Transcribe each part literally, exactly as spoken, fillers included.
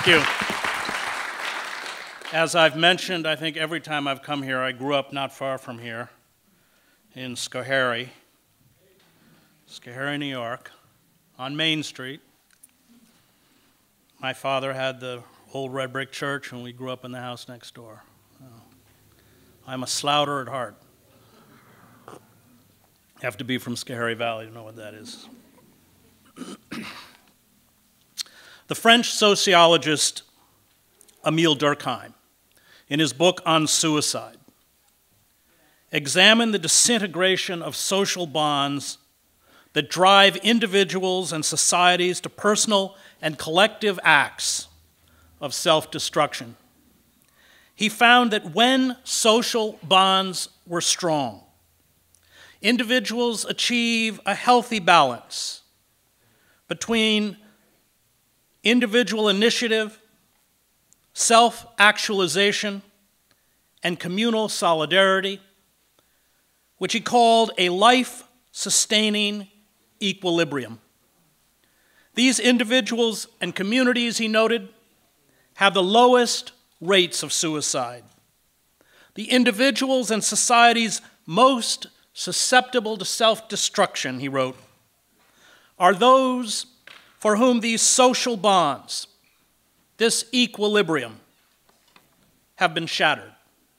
Thank you. As I've mentioned, I think every time I've come here, I grew up not far from here in Schoharie, Schoharie, New York, on Main Street. My father had the old red brick church, and we grew up in the house next door. I'm a Slouter at heart. You have to be from Schoharie Valley to know what that is. The French sociologist Émile Durkheim, in his book on suicide, examined the disintegration of social bonds that drive individuals and societies to personal and collective acts of self-destruction. He found that when social bonds were strong, individuals achieve a healthy balance between individual initiative, self-actualization, and communal solidarity, which he called a life-sustaining equilibrium. These individuals and communities, he noted, have the lowest rates of suicide. The individuals and societies most susceptible to self-destruction, he wrote, are those for whom these social bonds, this equilibrium, have been shattered.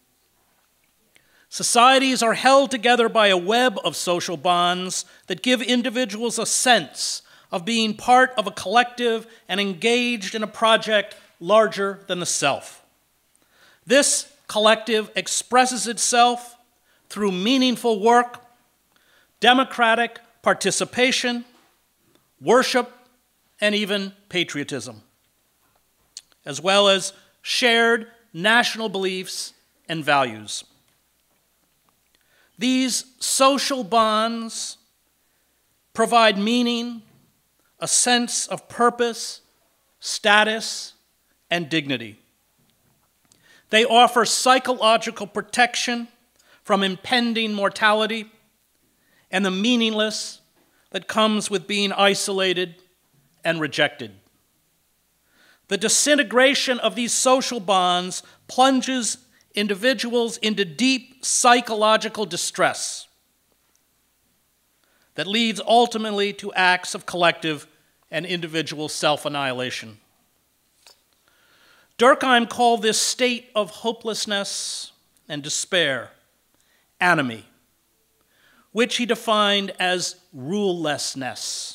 Societies are held together by a web of social bonds that give individuals a sense of being part of a collective and engaged in a project larger than the self. This collective expresses itself through meaningful work, democratic participation, worship, and even patriotism, as well as shared national beliefs and values. These social bonds provide meaning, a sense of purpose, status, and dignity. They offer psychological protection from impending mortality and the meaningless that comes with being isolated and rejected. The disintegration of these social bonds plunges individuals into deep psychological distress that leads ultimately to acts of collective and individual self-annihilation. Durkheim called this state of hopelessness and despair anomie, which he defined as rulelessness.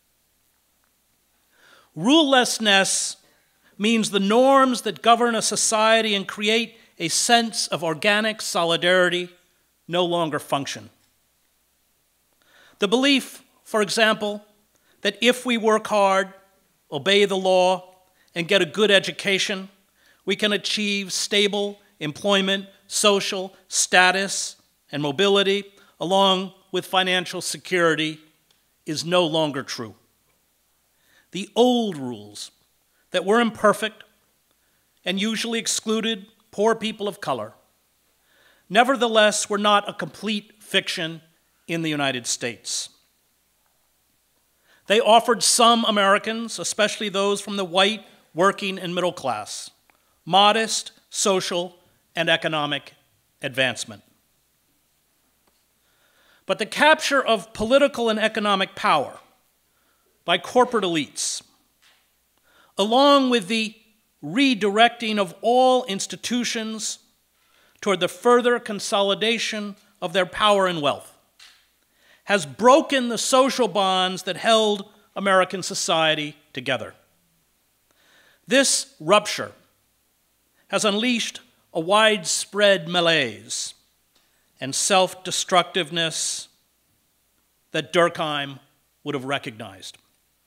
Rulelessness means the norms that govern a society and create a sense of organic solidarity no longer function. The belief, for example, that if we work hard, obey the law, and get a good education, we can achieve stable employment, social status, and mobility, along with financial security, is no longer true. The old rules that were imperfect and usually excluded poor people of color, nevertheless were not a complete fiction in the United States. They offered some Americans, especially those from the white, working, and middle class, modest social and economic advancement. But the capture of political and economic power by corporate elites, along with the redirecting of all institutions toward the further consolidation of their power and wealth, has broken the social bonds that held American society together. This rupture has unleashed a widespread malaise and self-destructiveness that Durkheim would have recognized.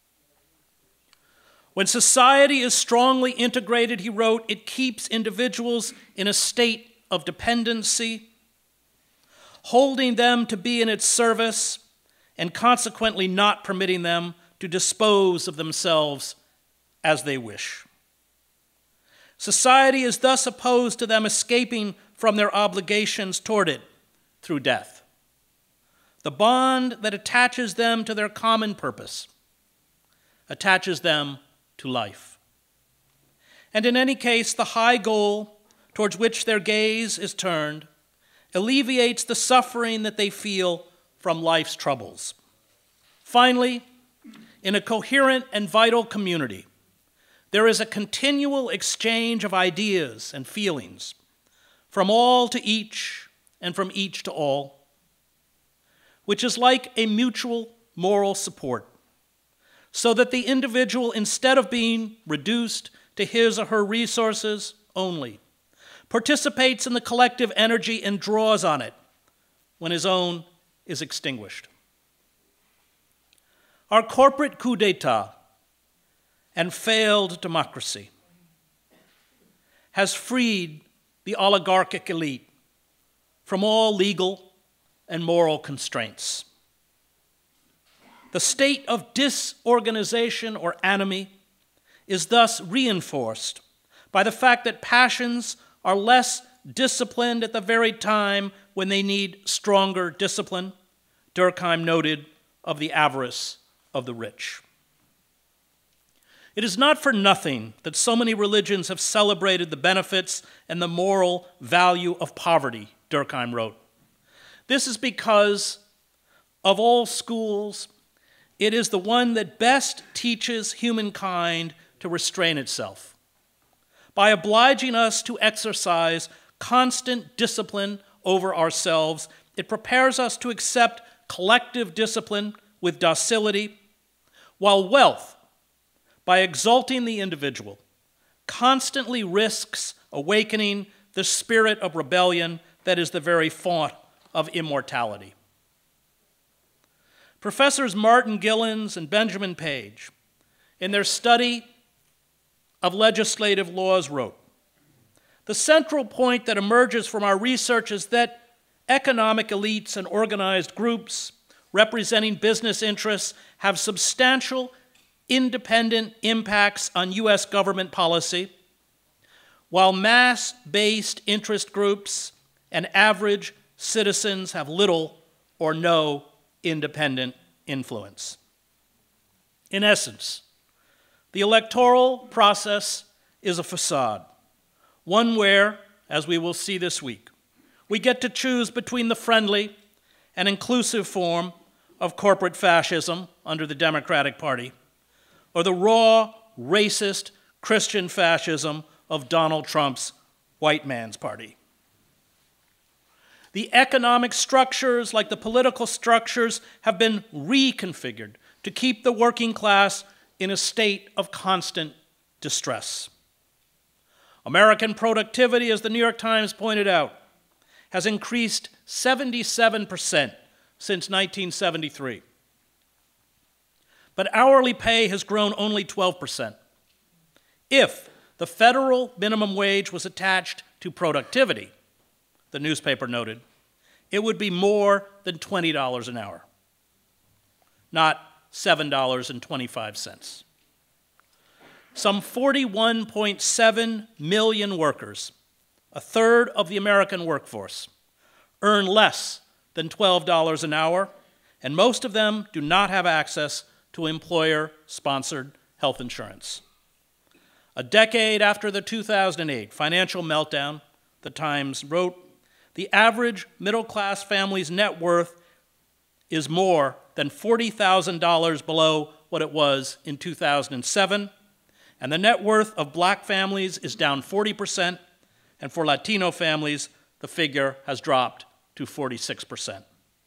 When society is strongly integrated, he wrote, it keeps individuals in a state of dependency, holding them to be in its service, and consequently not permitting them to dispose of themselves as they wish. Society is thus opposed to them escaping from their obligations toward it through death. The bond that attaches them to their common purpose attaches them to life. And in any case, the high goal towards which their gaze is turned alleviates the suffering that they feel from life's troubles. Finally, in a coherent and vital community, there is a continual exchange of ideas and feelings, from all to each and from each to all, which is like a mutual moral support, so that the individual, instead of being reduced to his or her resources only, participates in the collective energy and draws on it when his own is extinguished. Our corporate coup d'etat and failed democracy has freed the oligarchic elite from all legal and moral constraints. The state of disorganization or anomie is thus reinforced by the fact that passions are less disciplined at the very time when they need stronger discipline, Durkheim noted of the avarice of the rich. It is not for nothing that so many religions have celebrated the benefits and the moral value of poverty, Durkheim wrote. This is because of all schools, it is the one that best teaches humankind to restrain itself. By obliging us to exercise constant discipline over ourselves, it prepares us to accept collective discipline with docility, while wealth, by exalting the individual, constantly risks awakening the spirit of rebellion that is the very font of immortality. Professors Martin Gilens and Benjamin Page, in their study of legislative laws, wrote, "The central point that emerges from our research is that economic elites and organized groups representing business interests have substantial independent impacts on U S government policy, while mass-based interest groups and average citizens have little or no independent influence." In essence, the electoral process is a facade, one where, as we will see this week, we get to choose between the friendly and inclusive form of corporate fascism under the Democratic Party or the raw, racist Christian fascism of Donald Trump's white man's party. The economic structures, like the political structures, have been reconfigured to keep the working class in a state of constant distress. American productivity, as the New York Times pointed out, has increased seventy-seven percent since nineteen seventy-three. But hourly pay has grown only twelve percent. If the federal minimum wage was attached to productivity, the newspaper noted, it would be more than twenty dollars an hour, not seven dollars and twenty-five cents. Some forty-one point seven million workers, a third of the American workforce, earn less than twelve dollars an hour, and most of them do not have access to employer-sponsored health insurance. A decade after the two thousand eight financial meltdown, the Times wrote, the average middle-class family's net worth is more than forty thousand dollars below what it was in two thousand seven, and the net worth of black families is down forty percent, and for Latino families, the figure has dropped to forty-six percent.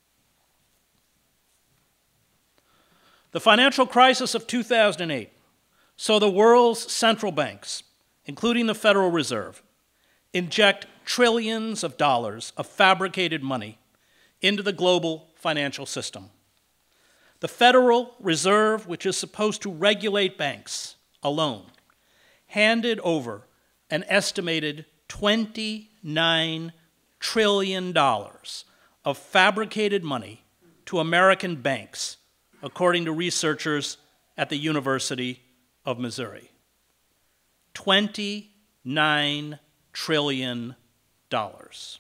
The financial crisis of two thousand eight saw the world's central banks, including the Federal Reserve, inject trillions of dollars of fabricated money into the global financial system. The Federal Reserve, which is supposed to regulate banks alone, handed over an estimated twenty-nine trillion dollars of fabricated money to American banks, according to researchers at the University of Missouri. twenty-nine trillion dollars.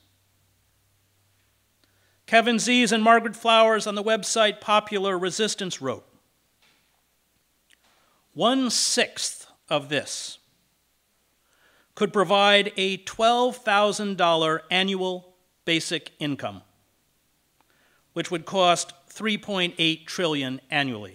Kevin Zies and Margaret Flowers on the website Popular Resistance wrote, one-sixth of this could provide a twelve thousand dollars annual basic income, which would cost three point eight trillion dollars annually.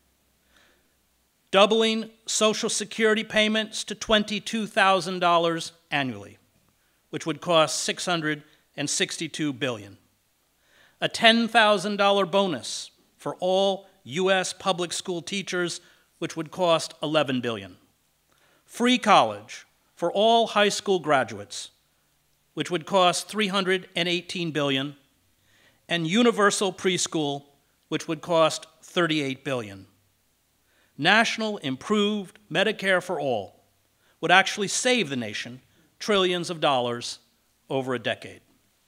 Doubling Social Security payments to twenty-two thousand dollars annually, which would cost six hundred sixty-two billion dollars. A ten thousand dollars bonus for all U S public school teachers, which would cost eleven billion dollars. Free college for all high school graduates, which would cost three hundred eighteen billion dollars, and universal preschool, which would cost thirty-eight billion dollars. National improved Medicare for all would actually save the nation trillions of dollars over a decade.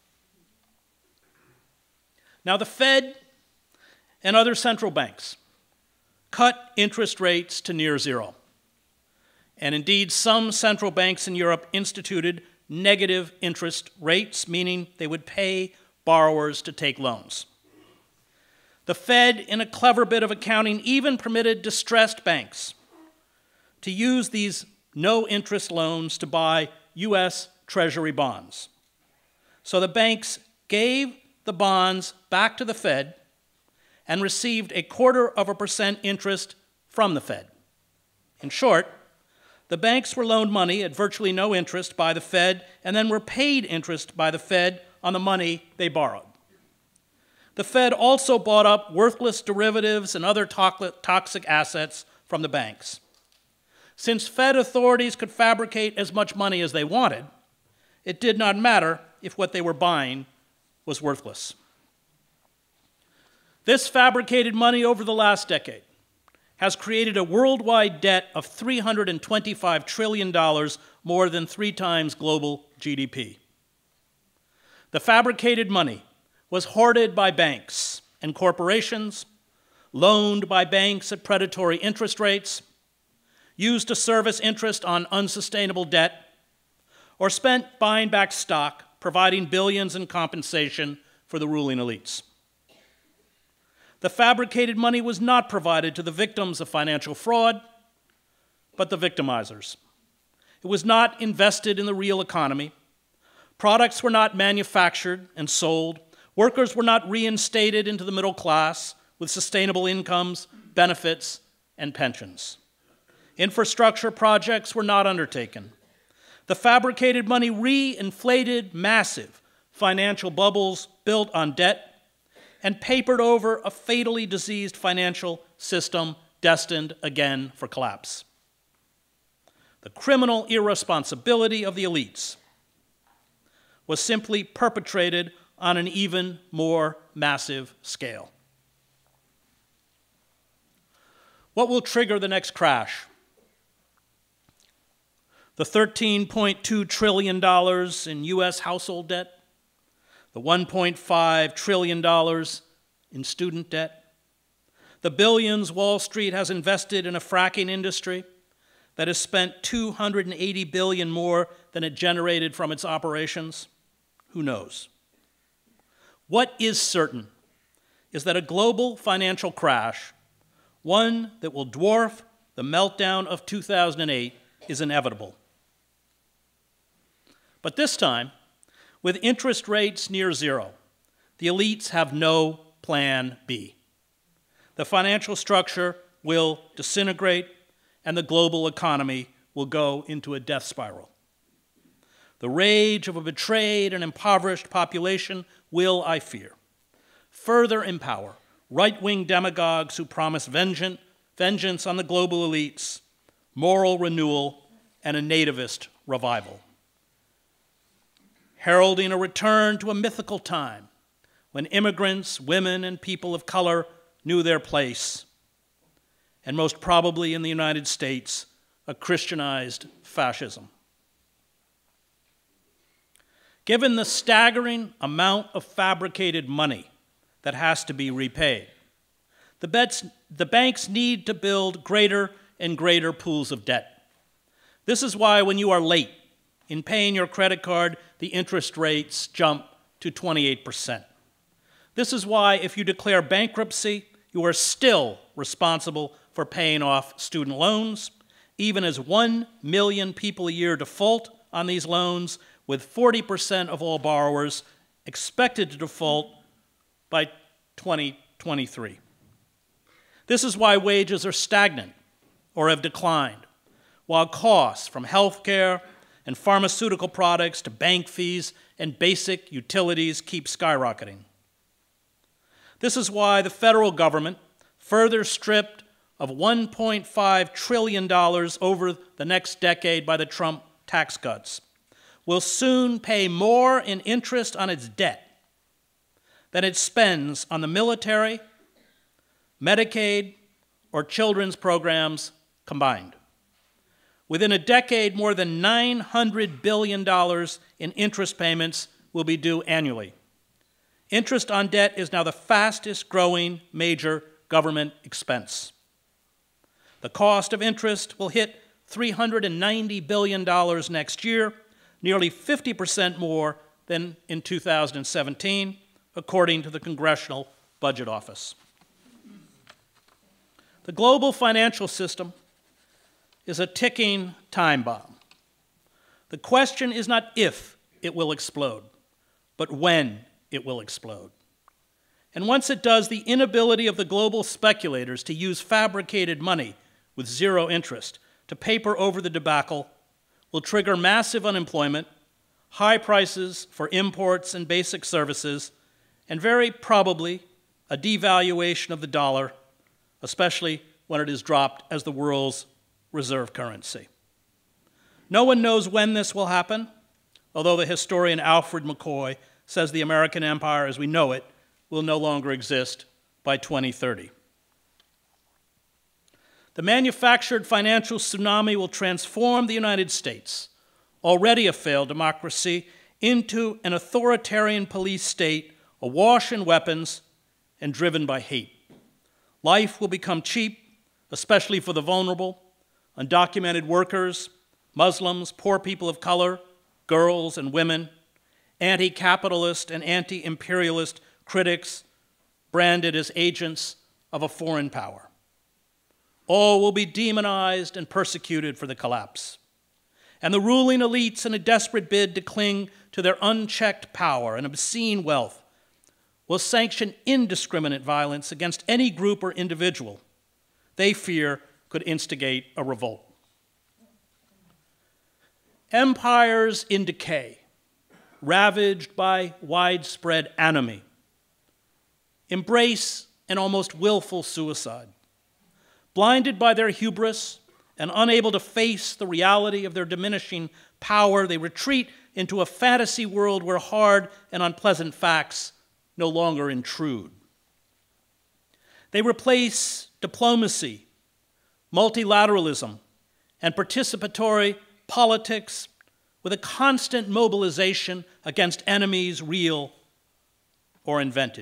Now, the Fed and other central banks cut interest rates to near zero. And indeed, some central banks in Europe instituted negative interest rates, meaning they would pay borrowers to take loans. The Fed, in a clever bit of accounting, even permitted distressed banks to use these no-interest loans to buy U S Treasury bonds. So the banks gave the bonds back to the Fed and received a quarter of a percent interest from the Fed. In short, the banks were loaned money at virtually no interest by the Fed and then were paid interest by the Fed on the money they borrowed. The Fed also bought up worthless derivatives and other toxic assets from the banks. Since Fed authorities could fabricate as much money as they wanted, it did not matter if what they were buying was worthless. This fabricated money over the last decade has created a worldwide debt of three hundred twenty-five trillion dollars, more than three times global G D P. The fabricated money was hoarded by banks and corporations, loaned by banks at predatory interest rates, used to service interest on unsustainable debt, or spent buying back stock, providing billions in compensation for the ruling elites. The fabricated money was not provided to the victims of financial fraud, but the victimizers. It was not invested in the real economy. Products were not manufactured and sold. Workers were not reinstated into the middle class with sustainable incomes, benefits, and pensions. Infrastructure projects were not undertaken. The fabricated money re-inflated massive financial bubbles built on debt and papered over a fatally diseased financial system destined again for collapse. The criminal irresponsibility of the elites was simply perpetrated on an even more massive scale. What will trigger the next crash? The thirteen point two trillion dollars in U S household debt? The one point five trillion dollars in student debt? The billions Wall Street has invested in a fracking industry that has spent two hundred eighty billion dollars more than it generated from its operations? Who knows? What is certain is that a global financial crash, one that will dwarf the meltdown of two thousand eight, is inevitable. But this time, with interest rates near zero, the elites have no plan B. The financial structure will disintegrate, and the global economy will go into a death spiral. The rage of a betrayed and impoverished population will, I fear, further empower right-wing demagogues who promise vengeance, vengeance on the global elites, moral renewal, and a nativist revival, heralding a return to a mythical time when immigrants, women, and people of color knew their place, and most probably in the United States, a Christianized fascism. Given the staggering amount of fabricated money that has to be repaid, the, bets, the banks need to build greater and greater pools of debt. This is why when you are late in paying your credit card, the interest rates jump to twenty-eight percent. This is why if you declare bankruptcy, you are still responsible for paying off student loans, even as one million people a year default on these loans, with forty percent of all borrowers expected to default by twenty twenty-three. This is why wages are stagnant or have declined, while costs from healthcare and pharmaceutical products to bank fees and basic utilities keep skyrocketing. This is why the federal government, further stripped of one point five trillion dollars over the next decade by the Trump tax cuts, will soon pay more in interest on its debt than it spends on the military, Medicaid, or children's programs combined. Within a decade, more than nine hundred billion dollars in interest payments will be due annually. Interest on debt is now the fastest growing major government expense. The cost of interest will hit three hundred ninety billion dollars next year, nearly fifty percent more than in two thousand seventeen, according to the Congressional Budget Office. The global financial system is a ticking time bomb. The question is not if it will explode, but when it will explode. And once it does, the inability of the global speculators to use fabricated money with zero interest to paper over the debacle will trigger massive unemployment, high prices for imports and basic services, and very probably a devaluation of the dollar, especially when it is dropped as the world's reserve currency. No one knows when this will happen, although the historian Alfred McCoy says the American empire as we know it will no longer exist by twenty thirty. The manufactured financial tsunami will transform the United States, already a failed democracy, into an authoritarian police state awash in weapons and driven by hate. Life will become cheap, especially for the vulnerable, undocumented workers, Muslims, poor people of color, girls and women, anti-capitalist and anti-imperialist critics branded as agents of a foreign power. All will be demonized and persecuted for the collapse. And the ruling elites, in a desperate bid to cling to their unchecked power and obscene wealth, will sanction indiscriminate violence against any group or individual they fear could instigate a revolt. Empires in decay, ravaged by widespread anomie, embrace an almost willful suicide. Blinded by their hubris and unable to face the reality of their diminishing power, they retreat into a fantasy world where hard and unpleasant facts no longer intrude. They replace diplomacy, multilateralism, and participatory politics with a constant mobilization against enemies real or invented.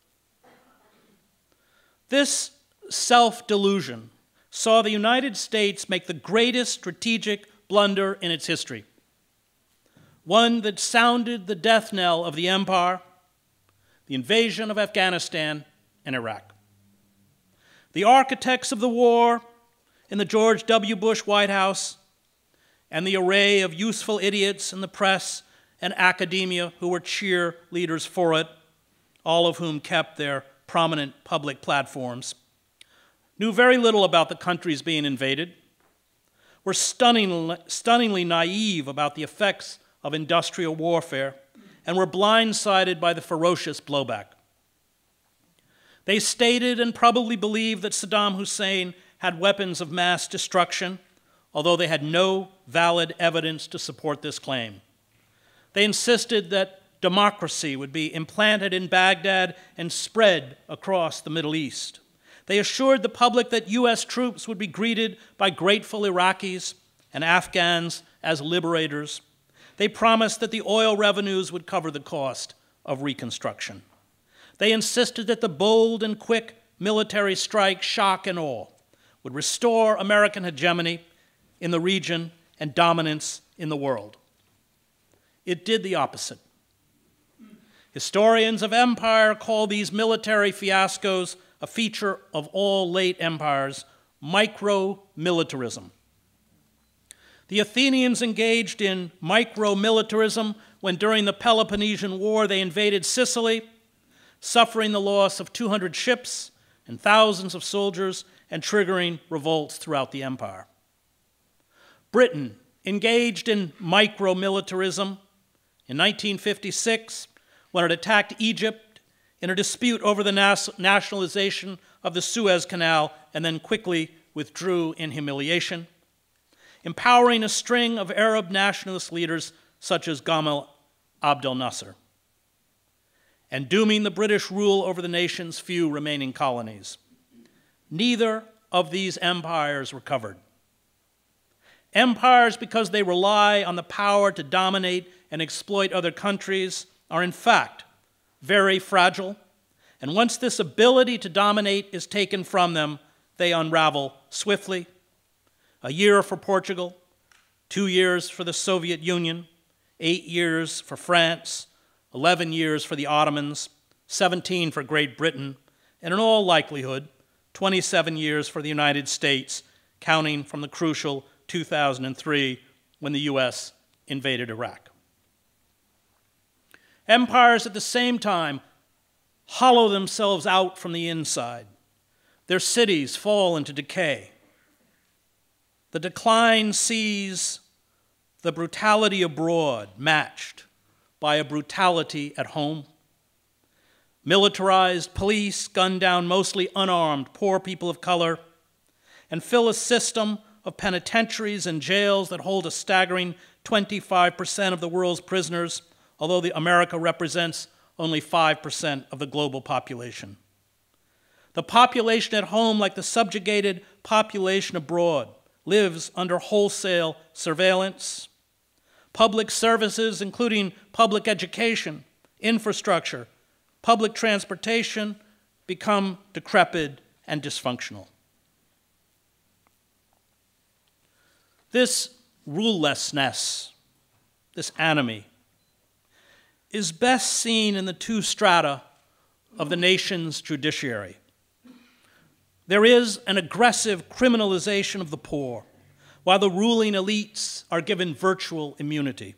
This self-delusion saw the United States make the greatest strategic blunder in its history, one that sounded the death knell of the empire, the invasion of Afghanistan and Iraq. The architects of the war in the George W. Bush White House and the array of useful idiots in the press and academia who were cheerleaders for it, all of whom kept their prominent public platforms, knew very little about the countries being invaded, were stunning, stunningly naive about the effects of industrial warfare, and were blindsided by the ferocious blowback. They stated and probably believed that Saddam Hussein had weapons of mass destruction, although they had no valid evidence to support this claim. They insisted that democracy would be implanted in Baghdad and spread across the Middle East. They assured the public that U S troops would be greeted by grateful Iraqis and Afghans as liberators. They promised that the oil revenues would cover the cost of reconstruction. They insisted that the bold and quick military strike, shock and awe, would restore American hegemony in the region and dominance in the world. It did the opposite. Historians of empire call these military fiascos a feature of all late empires, micro-militarism. The Athenians engaged in micro-militarism when during the Peloponnesian War they invaded Sicily, suffering the loss of two hundred ships and thousands of soldiers and triggering revolts throughout the empire. Britain engaged in micro-militarism in nineteen fifty-six when it attacked Egypt in a dispute over the nas- nationalization of the Suez Canal and then quickly withdrew in humiliation, empowering a string of Arab nationalist leaders such as Gamal Abdel Nasser, and dooming the British rule over the nation's few remaining colonies. Neither of these empires recovered. Empires, because they rely on the power to dominate and exploit other countries, are in fact very fragile, and once this ability to dominate is taken from them, they unravel swiftly. A year for Portugal, two years for the Soviet Union, eight years for France, eleven years for the Ottomans, seventeen for Great Britain, and in all likelihood, twenty-seven years for the United States, counting from the crucial two thousand three when the U S invaded Iraq. Empires at the same time hollow themselves out from the inside. Their cities fall into decay. The decline sees the brutality abroad matched by a brutality at home. Militarized police gun down mostly unarmed poor people of color and fill a system of penitentiaries and jails that hold a staggering twenty-five percent of the world's prisoners, although the America represents only five percent of the global population. The population at home, like the subjugated population abroad, lives under wholesale surveillance. Public services, including public education, infrastructure, public transportation, become decrepit and dysfunctional. This rulelessness, this anomie, is best seen in the two strata of the nation's judiciary. There is an aggressive criminalization of the poor, while the ruling elites are given virtual immunity,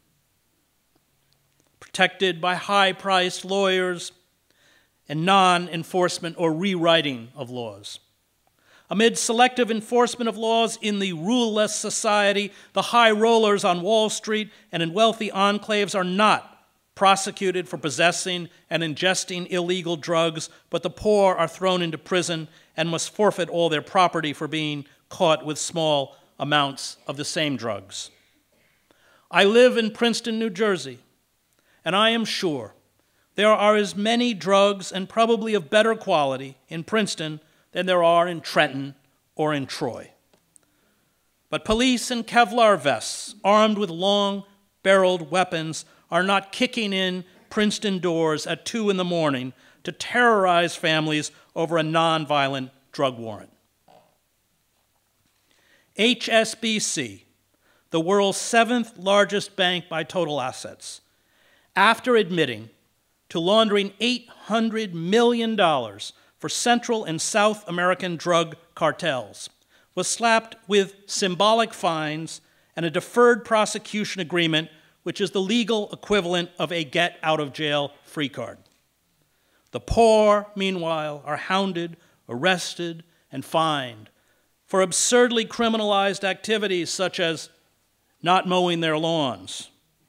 protected by high-priced lawyers and non-enforcement or rewriting of laws. Amid selective enforcement of laws in the ruleless society, the high rollers on Wall Street and in wealthy enclaves are not prosecuted for possessing and ingesting illegal drugs, but the poor are thrown into prison and must forfeit all their property for being caught with small amounts of the same drugs. I live in Princeton, New Jersey, and I am sure there are as many drugs, and probably of better quality, in Princeton than there are in Trenton or in Troy. But police in Kevlar vests, armed with long-barreled weapons, are not kicking in Princeton doors at two in the morning to terrorize families over a nonviolent drug warrant. H S B C, the world's seventh largest bank by total assets, after admitting to laundering eight hundred million dollars for Central and South American drug cartels, was slapped with symbolic fines and a deferred prosecution agreement, which is the legal equivalent of a get-out-of-jail-free card. The poor, meanwhile, are hounded, arrested, and fined for absurdly criminalized activities such as not mowing their lawns,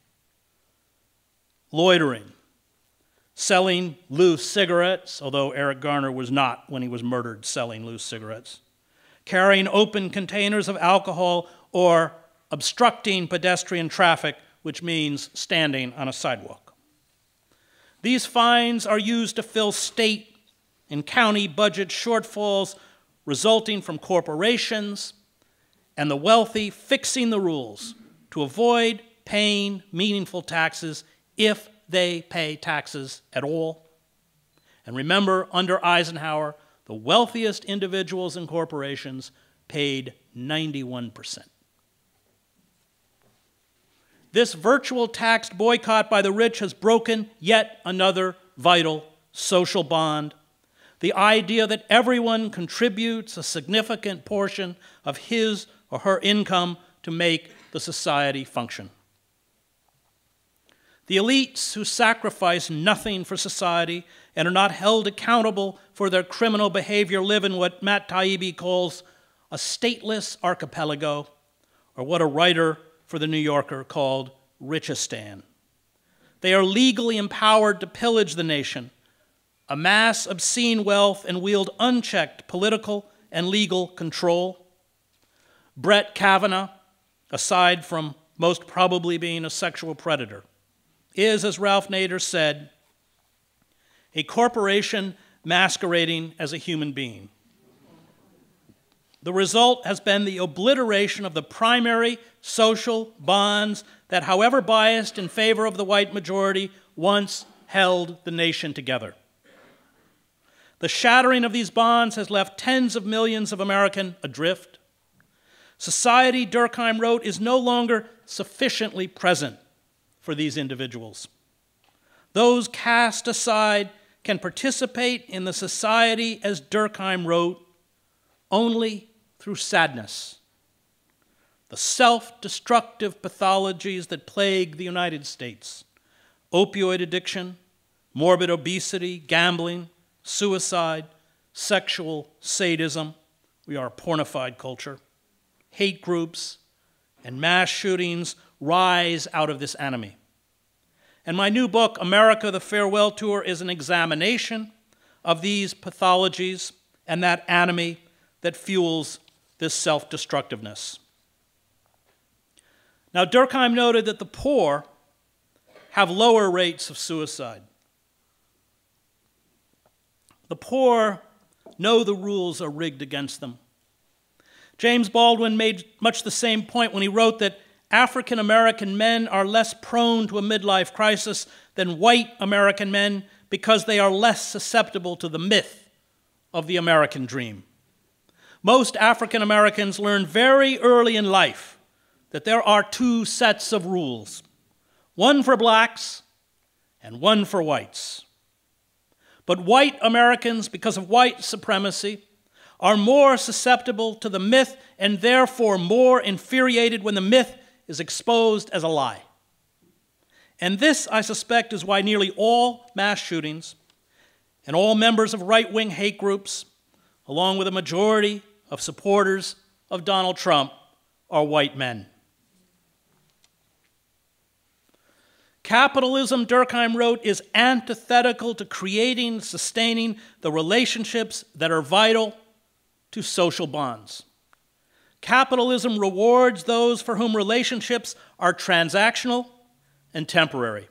loitering, selling loose cigarettes, although Eric Garner was not when he was murdered selling loose cigarettes, carrying open containers of alcohol, or obstructing pedestrian traffic, which means standing on a sidewalk. These fines are used to fill state and county budget shortfalls resulting from corporations and the wealthy fixing the rules to avoid paying meaningful taxes if they pay taxes at all. And remember, under Eisenhower, the wealthiest individuals and corporations paid ninety-one percent. This virtual tax boycott by the rich has broken yet another vital social bond. The idea that everyone contributes a significant portion of his or her income to make the society function. The elites who sacrifice nothing for society and are not held accountable for their criminal behavior live in what Matt Taibbi calls a stateless archipelago, or what a writer for The New Yorker called Richistan. They are legally empowered to pillage the nation, amass obscene wealth, and wield unchecked political and legal control. Brett Kavanaugh, aside from most probably being a sexual predator, is, as Ralph Nader said, a corporation masquerading as a human being. The result has been the obliteration of the primary social bonds that, however biased in favor of the white majority, once held the nation together. The shattering of these bonds has left tens of millions of Americans adrift. Society, Durkheim wrote, is no longer sufficiently present for these individuals. Those cast aside can participate in the society, as Durkheim wrote, only through sadness. The self-destructive pathologies that plague the United States, opioid addiction, morbid obesity, gambling, suicide, sexual sadism, we are a pornified culture, hate groups, and mass shootings rise out of this enemy. And my new book, America, the Farewell Tour, is an examination of these pathologies and that enemy that fuels this self-destructiveness. Now, Durkheim noted that the poor have lower rates of suicide. The poor know the rules are rigged against them. James Baldwin made much the same point when he wrote that African American men are less prone to a midlife crisis than white American men because they are less susceptible to the myth of the American dream. Most African Americans learn very early in life that there are two sets of rules, one for blacks and one for whites. But white Americans, because of white supremacy, are more susceptible to the myth and therefore more infuriated when the myth is exposed as a lie. And this, I suspect, is why nearly all mass shootings and all members of right-wing hate groups, along with a majority of supporters of Donald Trump, are white men. Capitalism, Durkheim wrote, is antithetical to creating and sustaining the relationships that are vital to social bonds. Capitalism rewards those for whom relationships are transactional and temporary.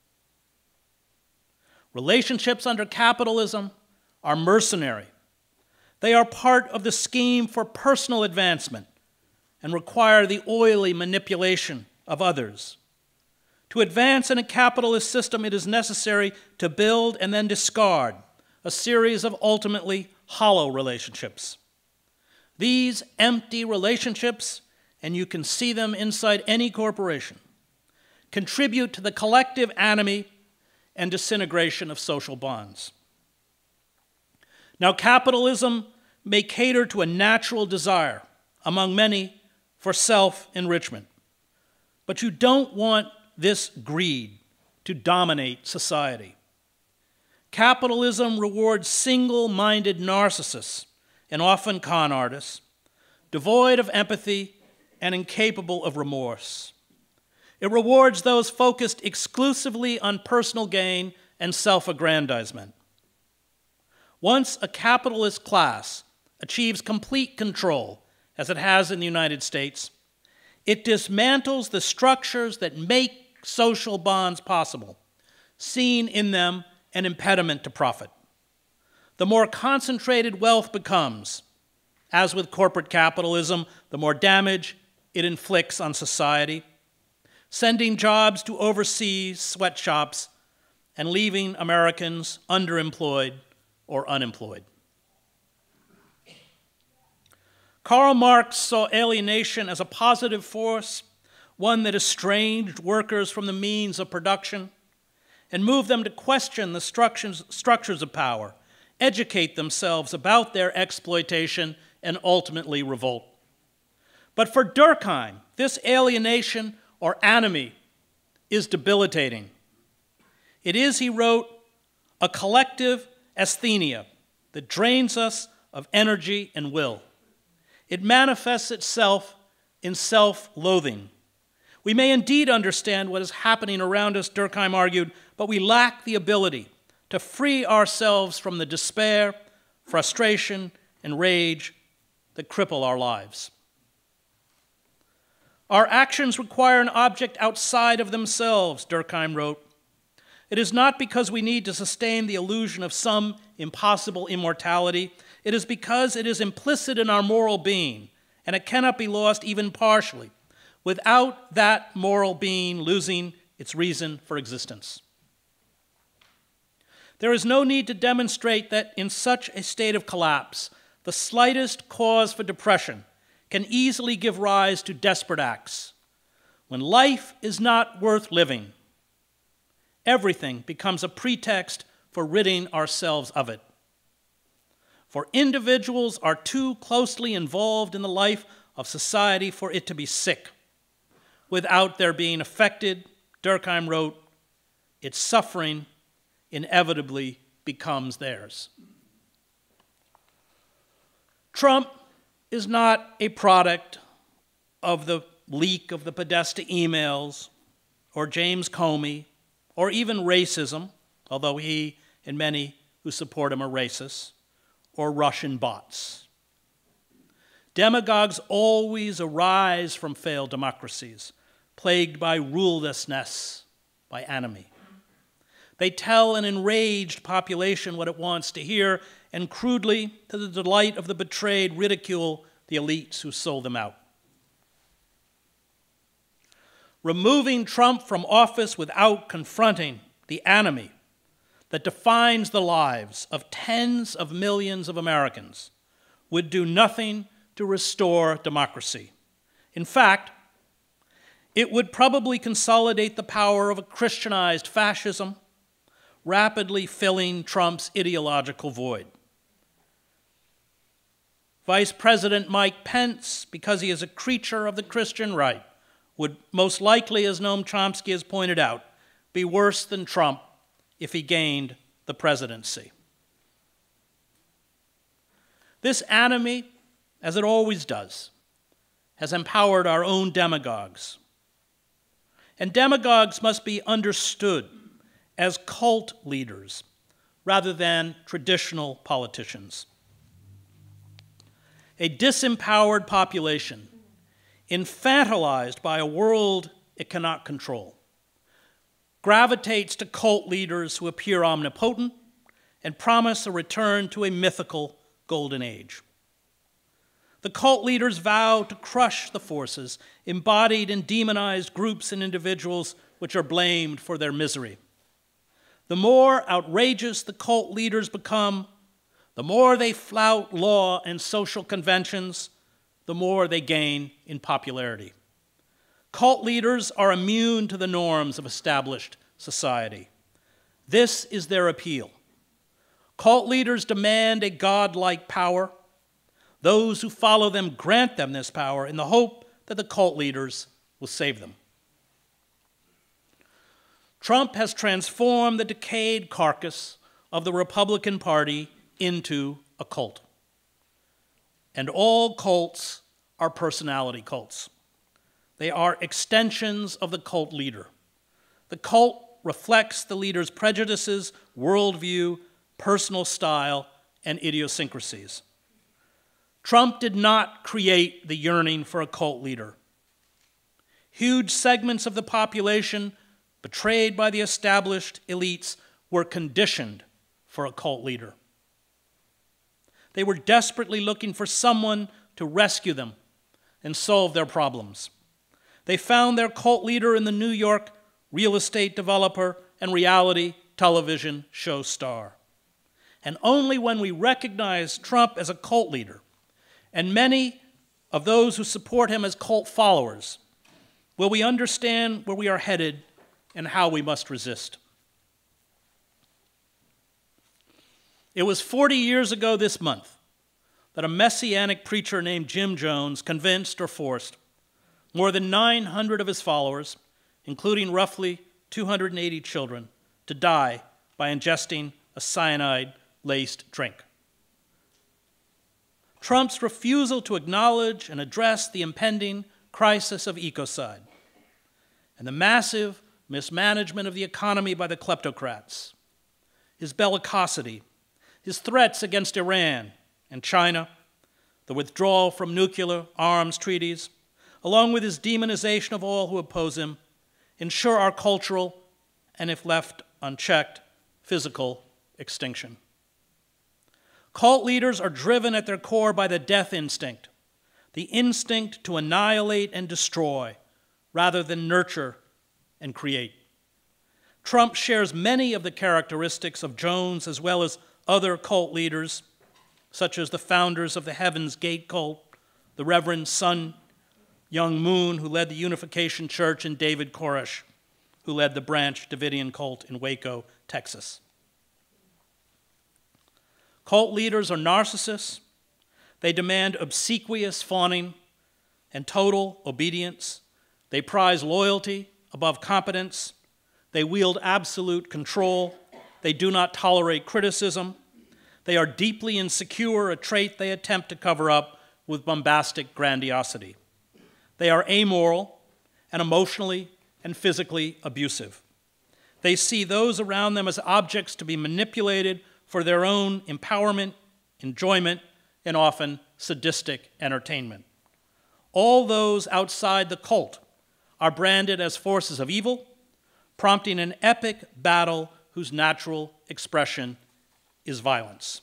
Relationships under capitalism are mercenary. They are part of the scheme for personal advancement and require the oily manipulation of others. To advance in a capitalist system, it is necessary to build and then discard a series of ultimately hollow relationships. These empty relationships, and you can see them inside any corporation, contribute to the collective enemy and disintegration of social bonds. Now, capitalism may cater to a natural desire among many for self-enrichment, but you don't want this greed to dominate society. Capitalism rewards single-minded narcissists and often con artists, devoid of empathy and incapable of remorse. It rewards those focused exclusively on personal gain and self-aggrandizement. Once a capitalist class achieves complete control, as it has in the United States, it dismantles the structures that make social bonds possible, seeing in them an impediment to profit. The more concentrated wealth becomes, as with corporate capitalism, the more damage it inflicts on society, sending jobs to overseas sweatshops and leaving Americans underemployed or unemployed. Karl Marx saw alienation as a positive force, one that estranged workers from the means of production and moved them to question the structures, structures of power, educate themselves about their exploitation, and ultimately revolt. But for Durkheim, this alienation or anomie is debilitating. It is, he wrote, a collective asthenia that drains us of energy and will. It manifests itself in self-loathing. We may indeed understand what is happening around us, Durkheim argued, but we lack the ability to free ourselves from the despair, frustration, and rage that cripple our lives. Our actions require an object outside of themselves, Durkheim wrote. It is not because we need to sustain the illusion of some impossible immortality. It is because it is implicit in our moral being, and it cannot be lost even partially, without that moral being losing its reason for existence. There is no need to demonstrate that in such a state of collapse, the slightest cause for depression can easily give rise to desperate acts. When life is not worth living, everything becomes a pretext for ridding ourselves of it. For individuals are too closely involved in the life of society for it to be sick. Without their being affected, Durkheim wrote, its suffering inevitably becomes theirs. Trump is not a product of the leak of the Podesta emails or James Comey or even racism, although he and many who support him are racist, or Russian bots. Demagogues always arise from failed democracies, plagued by rulelessness, by anomie. They tell an enraged population what it wants to hear, and crudely, to the delight of the betrayed, ridicule the elites who sold them out. Removing Trump from office without confronting the anomie that defines the lives of tens of millions of Americans would do nothing to restore democracy. In fact, it would probably consolidate the power of a Christianized fascism, rapidly filling Trump's ideological void. Vice President Mike Pence, because he is a creature of the Christian right, would most likely, as Noam Chomsky has pointed out, be worse than Trump if he gained the presidency. This anomie, as it always does, has empowered our own demagogues. And demagogues must be understood as cult leaders rather than traditional politicians. A disempowered population, infantilized by a world it cannot control, gravitates to cult leaders who appear omnipotent and promise a return to a mythical golden age. The cult leaders vow to crush the forces embodied in demonized groups and individuals which are blamed for their misery. The more outrageous the cult leaders become, the more they flout law and social conventions, the more they gain in popularity. Cult leaders are immune to the norms of established society. This is their appeal. Cult leaders demand a godlike power. Those who follow them grant them this power in the hope that the cult leaders will save them. Trump has transformed the decayed carcass of the Republican Party into a cult. And all cults are personality cults. They are extensions of the cult leader. The cult reflects the leader's prejudices, worldview, personal style, and idiosyncrasies. Trump did not create the yearning for a cult leader. Huge segments of the population, betrayed by the established elites, were conditioned for a cult leader. They were desperately looking for someone to rescue them and solve their problems. They found their cult leader in the New York real estate developer and reality television show star. And only when we recognize Trump as a cult leader, and many of those who support him as cult followers, will we understand where we are headed and how we must resist. It was forty years ago this month that a messianic preacher named Jim Jones convinced or forced more than nine hundred of his followers, including roughly two hundred eighty children, to die by ingesting a cyanide-laced drink. Trump's refusal to acknowledge and address the impending crisis of ecocide and the massive mismanagement of the economy by the kleptocrats, his bellicosity, his threats against Iran and China, the withdrawal from nuclear arms treaties, along with his demonization of all who oppose him, ensure our cultural, and if left unchecked, physical extinction. Cult leaders are driven at their core by the death instinct, the instinct to annihilate and destroy, rather than nurture and create. Trump shares many of the characteristics of Jones as well as other cult leaders, such as the founders of the Heaven's Gate cult, the Reverend Sun Young Moon, who led the Unification Church, and David Koresh, who led the Branch Davidian cult in Waco, Texas. Cult leaders are narcissists. They demand obsequious fawning and total obedience. They prize loyalty above competence. They wield absolute control. They do not tolerate criticism. They are deeply insecure, a trait they attempt to cover up with bombastic grandiosity. They are amoral and emotionally and physically abusive. They see those around them as objects to be manipulated for their own empowerment, enjoyment, and often sadistic entertainment. All those outside the cult are branded as forces of evil, prompting an epic battle whose natural expression is violence.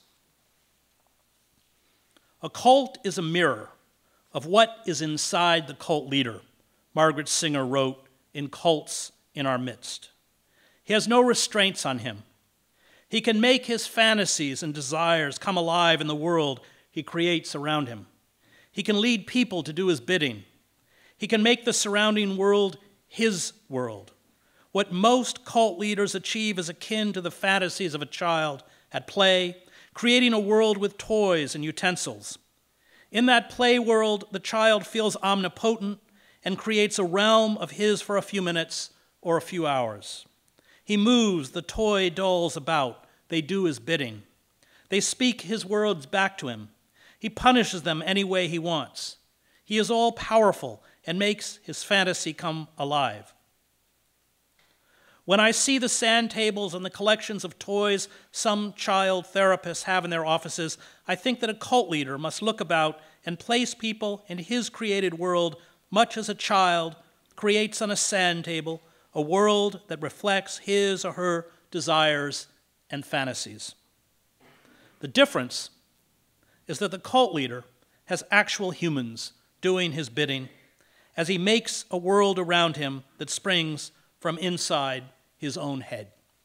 A cult is a mirror of what is inside the cult leader, Margaret Singer wrote in Cults in Our Midst. He has no restraints on him. He can make his fantasies and desires come alive in the world he creates around him. He can lead people to do his bidding. He can make the surrounding world his world. What most cult leaders achieve is akin to the fantasies of a child at play, creating a world with toys and utensils. In that play world, the child feels omnipotent and creates a realm of his for a few minutes or a few hours. He moves the toy dolls about. They do his bidding. They speak his words back to him. He punishes them any way he wants. He is all-powerful and makes his fantasy come alive. When I see the sand tables and the collections of toys some child therapists have in their offices, I think that a cult leader must look about and place people in his created world much as a child creates on a sand table a world that reflects his or her desires and fantasies. The difference is that the cult leader has actual humans doing his bidding as he makes a world around him that springs from inside his own head.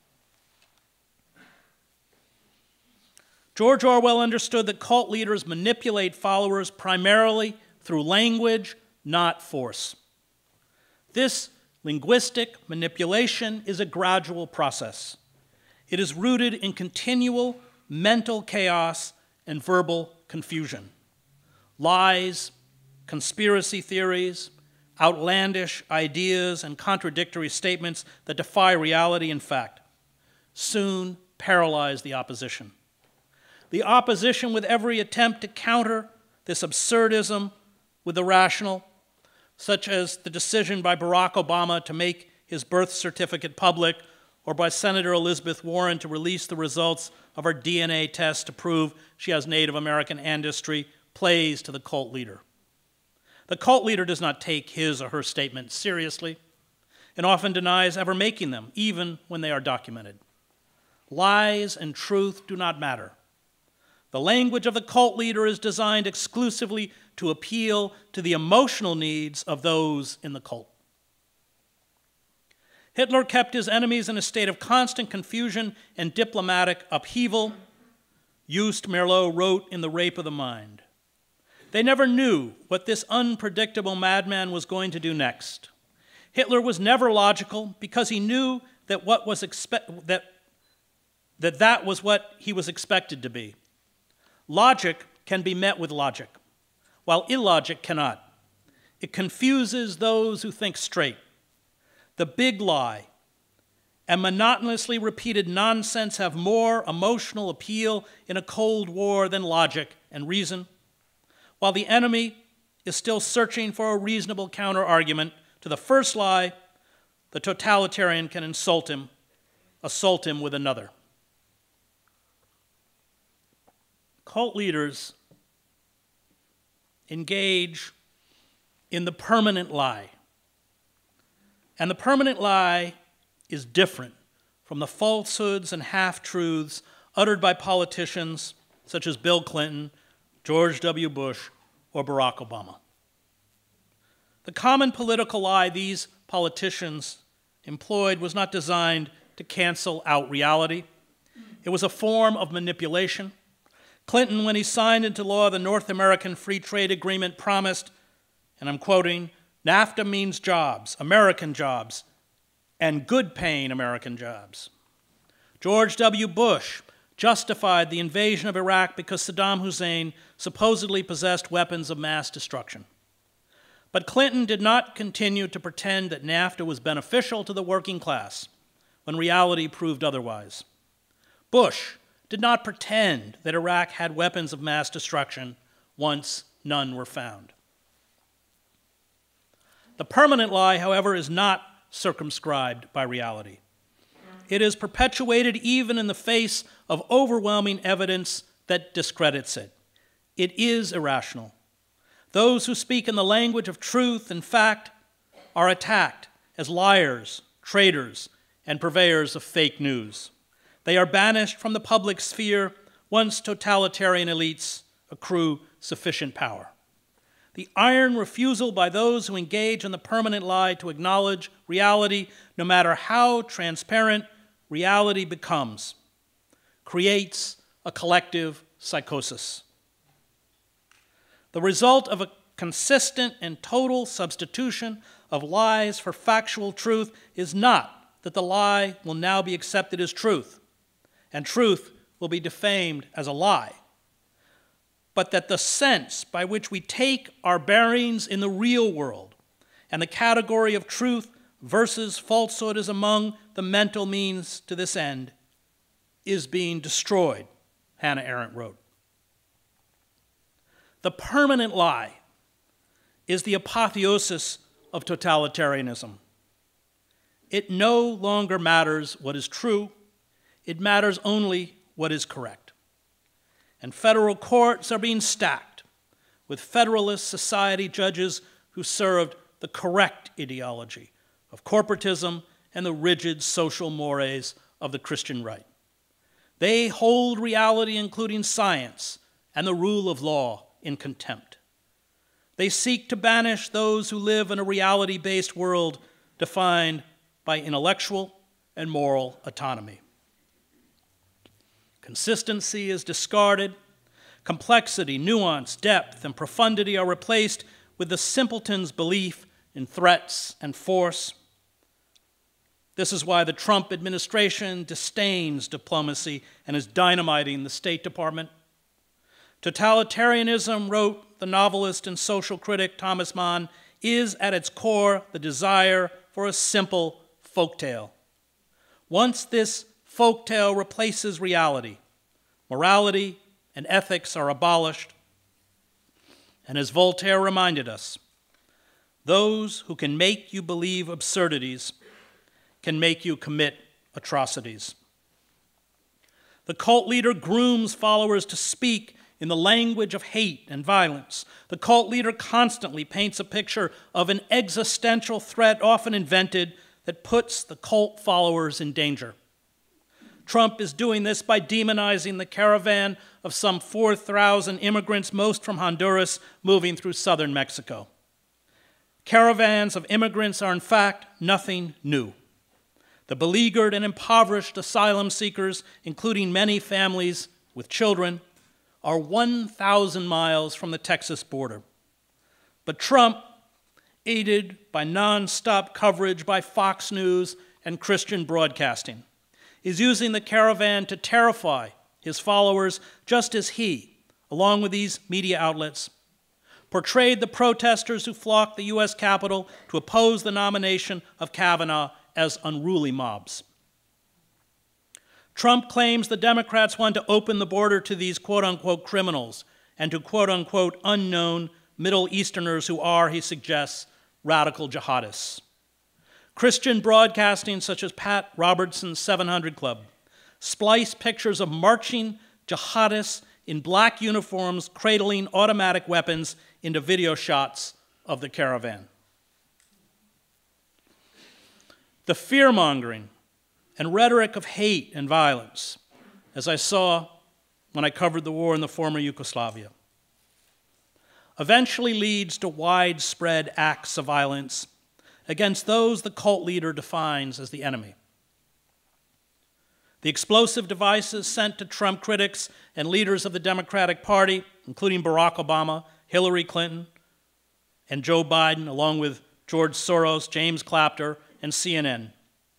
George Orwell understood that cult leaders manipulate followers primarily through language, not force. This linguistic manipulation is a gradual process. It is rooted in continual mental chaos and verbal confusion. Lies, conspiracy theories, outlandish ideas, and contradictory statements that defy reality and fact soon paralyze the opposition. The opposition, with every attempt to counter this absurdism with the rational, such as the decision by Barack Obama to make his birth certificate public, or by Senator Elizabeth Warren to release the results of her D N A test to prove she has Native American ancestry, plays to the cult leader. The cult leader does not take his or her statements seriously and often denies ever making them, even when they are documented. Lies and truth do not matter. The language of the cult leader is designed exclusively to appeal to the emotional needs of those in the cult. Hitler kept his enemies in a state of constant confusion and diplomatic upheaval. Joost Meerloo wrote in The Rape of the Mind, "They never knew what this unpredictable madman was going to do next. Hitler was never logical because he knew that what was expe- that, that that was what he was expected to be. Logic can be met with logic, while illogic cannot. It confuses those who think straight. The big lie and monotonously repeated nonsense have more emotional appeal in a Cold War than logic and reason, while the enemy is still searching for a reasonable counter-argument to the first lie. The totalitarian can insult him, assault him with another. Cult leaders engage in the permanent lie. And the permanent lie is different from the falsehoods and half-truths uttered by politicians such as Bill Clinton, George W. Bush, or Barack Obama. The common political lie these politicians employed was not designed to cancel out reality. It was a form of manipulation. Clinton, when he signed into law the North American Free Trade Agreement, promised, and I'm quoting, "NAFTA means jobs, American jobs, and good-paying American jobs." George W. Bush justified the invasion of Iraq because Saddam Hussein supposedly possessed weapons of mass destruction. But Clinton did not continue to pretend that NAFTA was beneficial to the working class when reality proved otherwise. Bush did not pretend that Iraq had weapons of mass destruction once none were found. The permanent lie, however, is not circumscribed by reality. It is perpetuated even in the face of overwhelming evidence that discredits it. It is irrational. Those who speak in the language of truth and fact are attacked as liars, traitors, and purveyors of fake news. They are banished from the public sphere once totalitarian elites accrue sufficient power. The iron refusal by those who engage in the permanent lie to acknowledge reality, no matter how transparent reality becomes, creates a collective psychosis. The result of a consistent and total substitution of lies for factual truth is not that the lie will now be accepted as truth, and truth will be defamed as a lie, but that the sense by which we take our bearings in the real world and the category of truth versus falsehood is among the mental means to this end is being destroyed, Hannah Arendt wrote. The permanent lie is the apotheosis of totalitarianism. It no longer matters what is true, it matters only what is correct. And federal courts are being stacked with Federalist Society judges who served the correct ideology of corporatism and the rigid social mores of the Christian right. They hold reality, including science and the rule of law, in contempt. They seek to banish those who live in a reality-based world defined by intellectual and moral autonomy. Consistency is discarded. Complexity, nuance, depth, and profundity are replaced with the simpleton's belief in threats and force. This is why the Trump administration disdains diplomacy and is dynamiting the State Department. Totalitarianism, wrote the novelist and social critic Thomas Mann, is at its core the desire for a simple folktale. Once this folktale replaces reality, morality and ethics are abolished. And as Voltaire reminded us, those who can make you believe absurdities can make you commit atrocities. The cult leader grooms followers to speak in the language of hate and violence. The cult leader constantly paints a picture of an existential threat, often invented, that puts the cult followers in danger. Trump is doing this by demonizing the caravan of some four thousand immigrants, most from Honduras, moving through southern Mexico. Caravans of immigrants are, in fact, nothing new. The beleaguered and impoverished asylum seekers, including many families with children, are one thousand miles from the Texas border. But Trump, aided by nonstop coverage by Fox News and Christian broadcasting, is using the caravan to terrify his followers, just as he, along with these media outlets, portrayed the protesters who flocked the U S Capitol to oppose the nomination of Kavanaugh as unruly mobs. Trump claims the Democrats want to open the border to these quote-unquote criminals and to quote-unquote unknown Middle Easterners who are, he suggests, radical jihadists. Christian broadcasting such as Pat Robertson's seven hundred Club splice pictures of marching jihadists in black uniforms cradling automatic weapons into video shots of the caravan. The fear-mongering and rhetoric of hate and violence, as I saw when I covered the war in the former Yugoslavia, eventually leads to widespread acts of violence against those the cult leader defines as the enemy. The explosive devices sent to Trump critics and leaders of the Democratic Party, including Barack Obama, Hillary Clinton, and Joe Biden, along with George Soros, James Clapper, and C N N,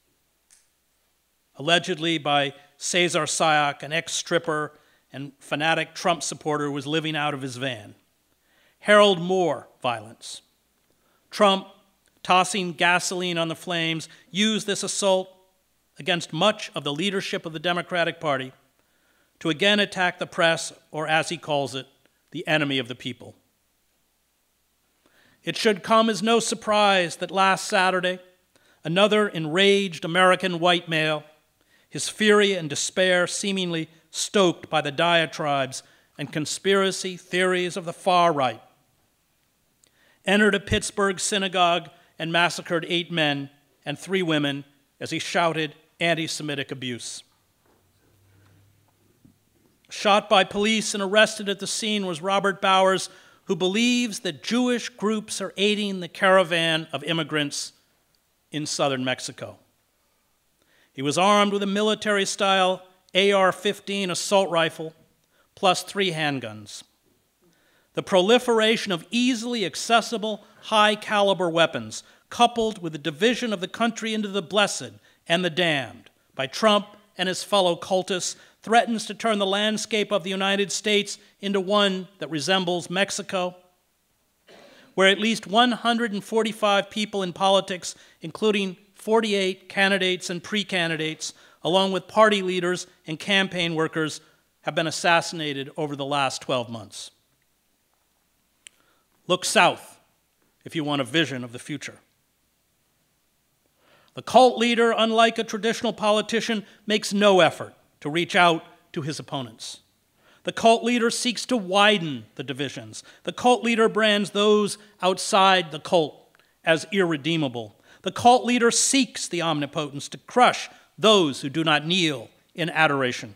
allegedly by Cesar Sayoc, an ex-stripper and fanatic Trump supporter who was living out of his van, herald more violence. Trump, tossing gasoline on the flames, used this assault against much of the leadership of the Democratic Party to again attack the press, or as he calls it, the enemy of the people. It should come as no surprise that last Saturday, another enraged American white male, his fury and despair seemingly stoked by the diatribes and conspiracy theories of the far right, entered a Pittsburgh synagogue and massacred eight men and three women as he shouted anti-Semitic abuse. Shot by police and arrested at the scene was Robert Bowers, who believes that Jewish groups are aiding the caravan of immigrants in southern Mexico. He was armed with a military-style A R fifteen assault rifle, plus three handguns. The proliferation of easily accessible, high-caliber weapons, coupled with the division of the country into the blessed and the damned by Trump and his fellow cultists, threatens to turn the landscape of the United States into one that resembles Mexico, where at least one hundred forty-five people in politics, including forty-eight candidates and pre-candidates, along with party leaders and campaign workers, have been assassinated over the last twelve months. Look south if you want a vision of the future. The cult leader, unlike a traditional politician, makes no effort to reach out to his opponents. The cult leader seeks to widen the divisions. The cult leader brands those outside the cult as irredeemable. The cult leader seeks the omnipotence to crush those who do not kneel in adoration.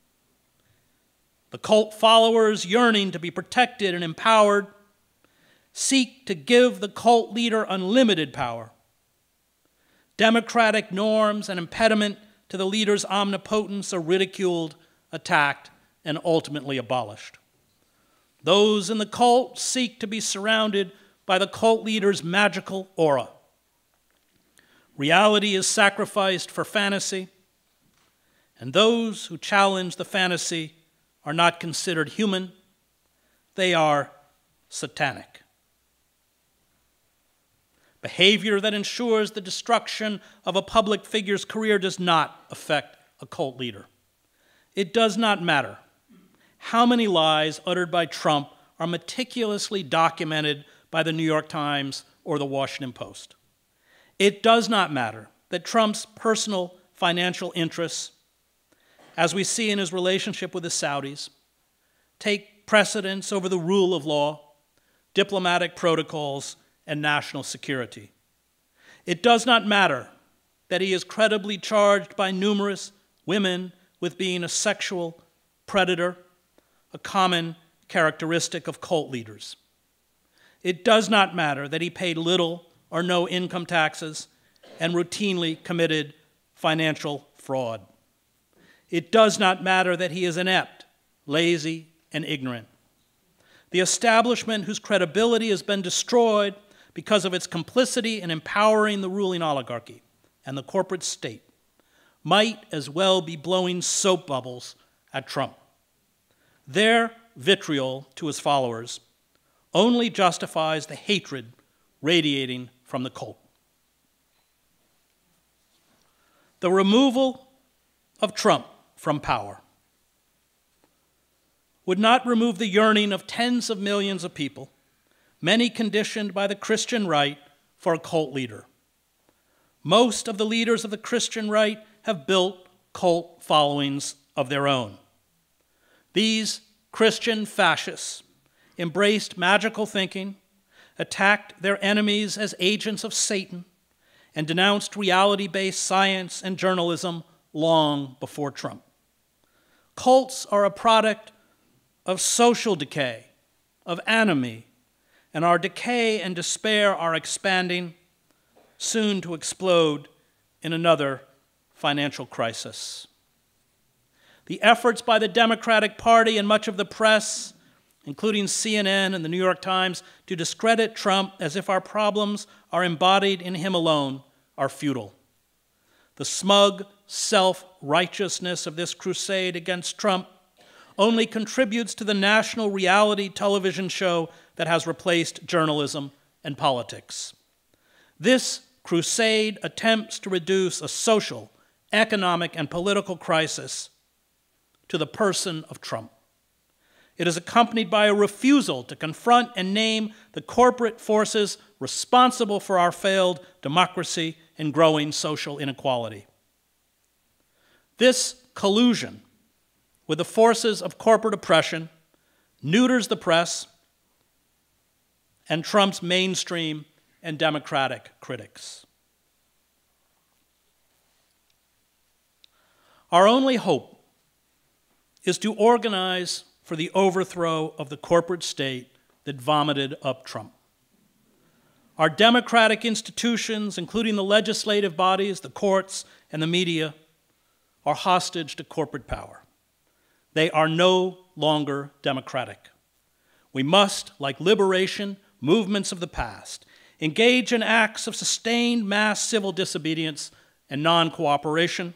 The cult followers, yearning to be protected and empowered, seek to give the cult leader unlimited power. Democratic norms and impediment to the leader's omnipotence are ridiculed, attacked, and ultimately abolished. Those in the cult seek to be surrounded by the cult leader's magical aura. Reality is sacrificed for fantasy, and those who challenge the fantasy are not considered human, they are satanic. Behavior that ensures the destruction of a public figure's career does not affect a cult leader. It does not matter how many lies uttered by Trump are meticulously documented by the New York Times or the Washington Post. It does not matter that Trump's personal financial interests, as we see in his relationship with the Saudis, take precedence over the rule of law, diplomatic protocols, and national security. It does not matter that he is credibly charged by numerous women with being a sexual predator, a common characteristic of cult leaders. It does not matter that he paid little or no income taxes and routinely committed financial fraud. It does not matter that he is inept, lazy, and ignorant. The establishment whose credibility has been destroyed because of its complicity in empowering the ruling oligarchy and the corporate state might as well be blowing soap bubbles at Trump. Their vitriol to his followers only justifies the hatred radiating from the cult. The removal of Trump from power would not remove the yearning of tens of millions of people, many conditioned by the Christian right, for a cult leader. Most of the leaders of the Christian right have built cult followings of their own. These Christian fascists embraced magical thinking, attacked their enemies as agents of Satan, and denounced reality-based science and journalism long before Trump. Cults are a product of social decay, of anomie, and our decay and despair are expanding, soon to explode in another financial crisis. The efforts by the Democratic Party and much of the press, including C N N and the New York Times, to discredit Trump as if our problems are embodied in him alone, are futile. The smug self-righteousness of this crusade against Trump only contributes to the national reality television show that has replaced journalism and politics. This crusade attempts to reduce a social, economic, and political crisis to the person of Trump. It is accompanied by a refusal to confront and name the corporate forces responsible for our failed democracy and growing social inequality. This collusion with the forces of corporate oppression neuters the press and Trump's mainstream and democratic critics. Our only hope is to organize for the overthrow of the corporate state that vomited up Trump. Our democratic institutions, including the legislative bodies, the courts, and the media, are hostage to corporate power. They are no longer democratic. We must, like liberation movements of the past, engage in acts of sustained mass civil disobedience and non-cooperation.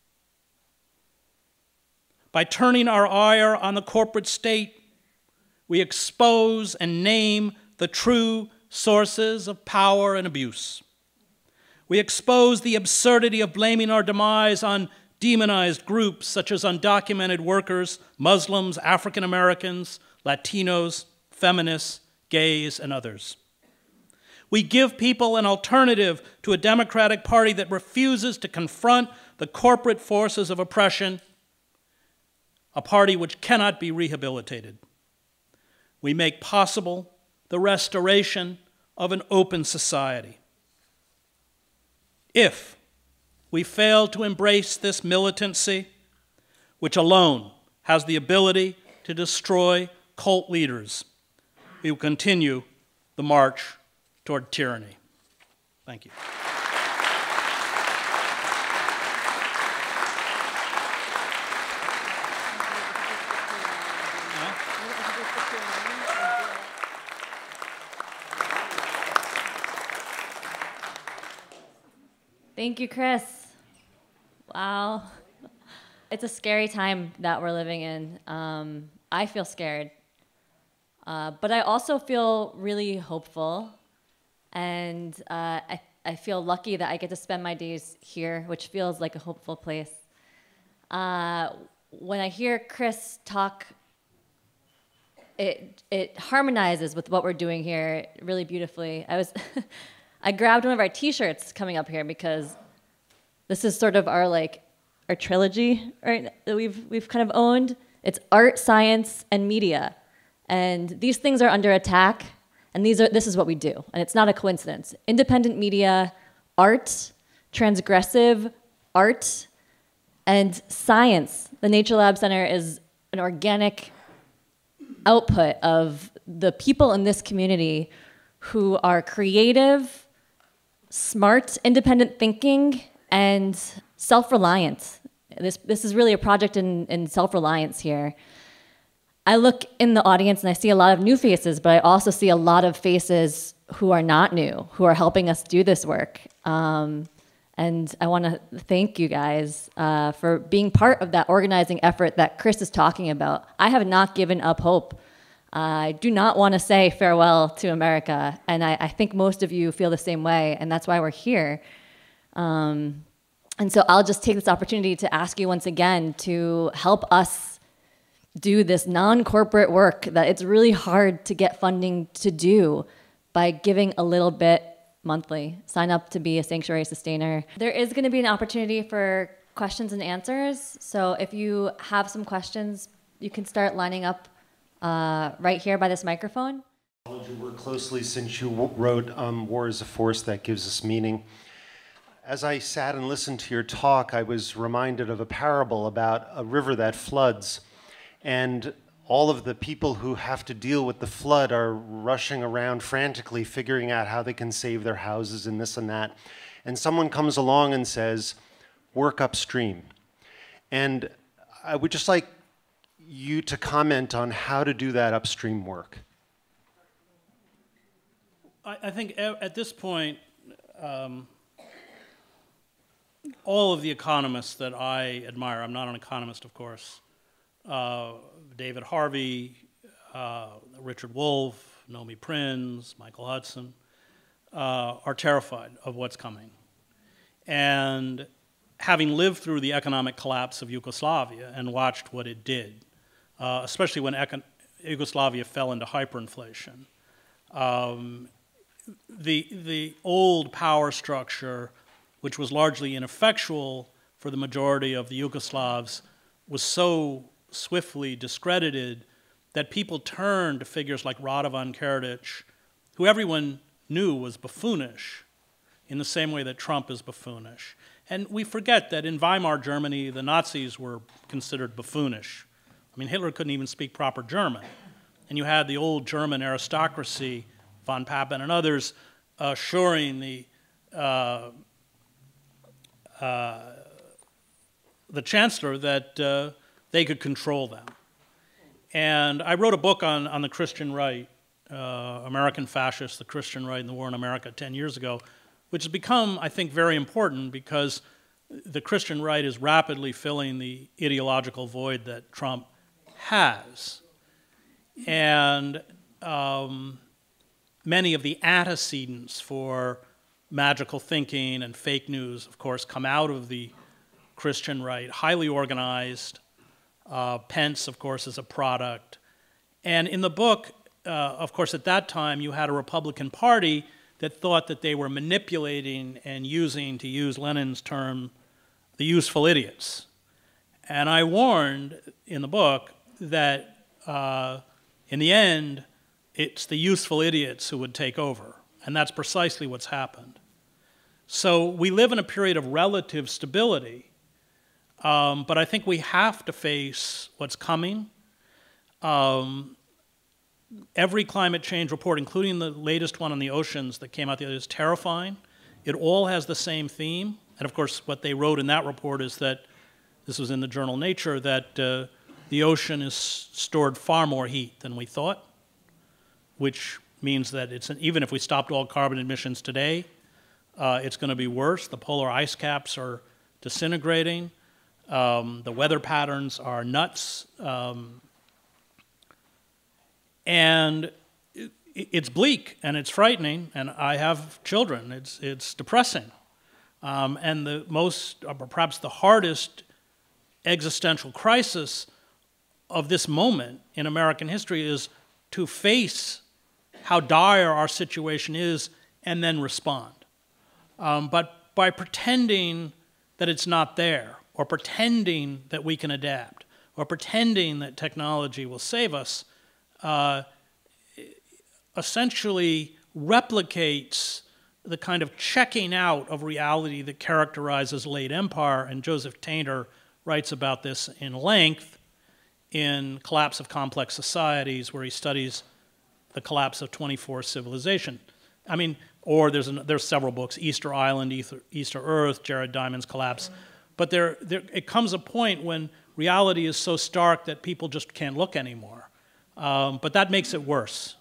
By turning our ire on the corporate state, we expose and name the true sources of power and abuse. We expose the absurdity of blaming our demise on demonized groups such as undocumented workers, Muslims, African Americans, Latinos, feminists, gays, and others. We give people an alternative to a Democratic Party that refuses to confront the corporate forces of oppression, a party which cannot be rehabilitated. We make possible the restoration of an open society. If we fail to embrace this militancy, which alone has the ability to destroy cult leaders, we will continue the march toward tyranny. Thank you. Thank you, Chris. Wow. It's a scary time that we're living in. Um, I feel scared. Uh, but I also feel really hopeful. And uh, I, I feel lucky that I get to spend my days here, which feels like a hopeful place. Uh, when I hear Chris talk, it, it harmonizes with what we're doing here really beautifully. I was... I grabbed one of our T-shirts coming up here because this is sort of our like our trilogy, right? That we've we've kind of owned. It's art, science, and media, and these things are under attack. And these are this is what we do, and it's not a coincidence. Independent media, art, transgressive art, and science. The Nature Lab Center is an organic output of the people in this community who are creative, smart, independent thinking, and self-reliant. This, this is really a project in, in self-reliance here. I look in the audience and I see a lot of new faces, but I also see a lot of faces who are not new, who are helping us do this work. Um, And I want to thank you guys uh, for being part of that organizing effort that Chris is talking about. I have not given up hope. I do not want to say farewell to America, and I, I think most of you feel the same way, and that's why we're here. Um, and so I'll just take this opportunity to ask you once again to help us do this non-corporate work that it's really hard to get funding to do by giving a little bit monthly. Sign up to be a sanctuary sustainer. There is going to be an opportunity for questions and answers. So if you have some questions, you can start lining up uh, right here by this microphone. I followed your work closely since you wrote um, War is a Force That Gives Us Meaning. As I sat and listened to your talk, I was reminded of a parable about a river that floods, and all of the people who have to deal with the flood are rushing around frantically figuring out how they can save their houses and this and that. And someone comes along and says, work upstream. And I would just like you to comment on how to do that upstream work. I, I think at this point, um, all of the economists that I admire, I'm not an economist, of course, uh, David Harvey, uh, Richard Wolff, Nomi Prins, Michael Hudson, uh, are terrified of what's coming. And having lived through the economic collapse of Yugoslavia and watched what it did, uh, especially when econ Yugoslavia fell into hyperinflation, um, the, the old power structure, which was largely ineffectual for the majority of the Yugoslavs, was so swiftly discredited that people turned to figures like Radovan Karadzic, who everyone knew was buffoonish, in the same way that Trump is buffoonish. And we forget that in Weimar Germany, the Nazis were considered buffoonish. I mean, Hitler couldn't even speak proper German. And you had the old German aristocracy, von Papen and others, assuring the uh, uh, the chancellor that uh, they could control them. And I wrote a book on, on the Christian right, uh, American Fascists, the Christian right and the war in America ten years ago, which has become, I think, very important because the Christian right is rapidly filling the ideological void that Trump has. And um, many of the antecedents for magical thinking and fake news, of course, come out of the Christian right, highly organized. Uh, Pence, of course, is a product. And in the book, uh, of course, at that time, you had a Republican Party that thought that they were manipulating and using, to use Lenin's term, the useful idiots. And I warned in the book that uh, in the end, it's the useful idiots who would take over. And that's precisely what's happened. So we live in a period of relative stability, um, but I think we have to face what's coming. Um, every climate change report, including the latest one on the oceans that came out the other day, is terrifying. It all has the same theme. And of course, what they wrote in that report is that, this was in the journal Nature, that uh, the ocean is stored far more heat than we thought, which means that it's an, even if we stopped all carbon emissions today, uh, it's going to be worse. The polar ice caps are disintegrating. Um, the weather patterns are nuts. Um, and it, it's bleak and it's frightening, and I have children. It's, it's depressing. Um, and the most, or perhaps the hardest existential crisis of this moment in American history is to face how dire our situation is and then respond. Um, but by pretending that it's not there, or pretending that we can adapt, or pretending that technology will save us, uh, essentially replicates the kind of checking out of reality that characterizes late empire, and Joseph Tainter writes about this in length in Collapse of Complex Societies, where he studies the collapse of twenty-four civilization. I mean, or there's, an, there's several books, Easter Island, Easter, Easter Earth, Jared Diamond's Collapse. But there, there, it comes a point when reality is so stark that people just can't look anymore. Um, but that makes it worse.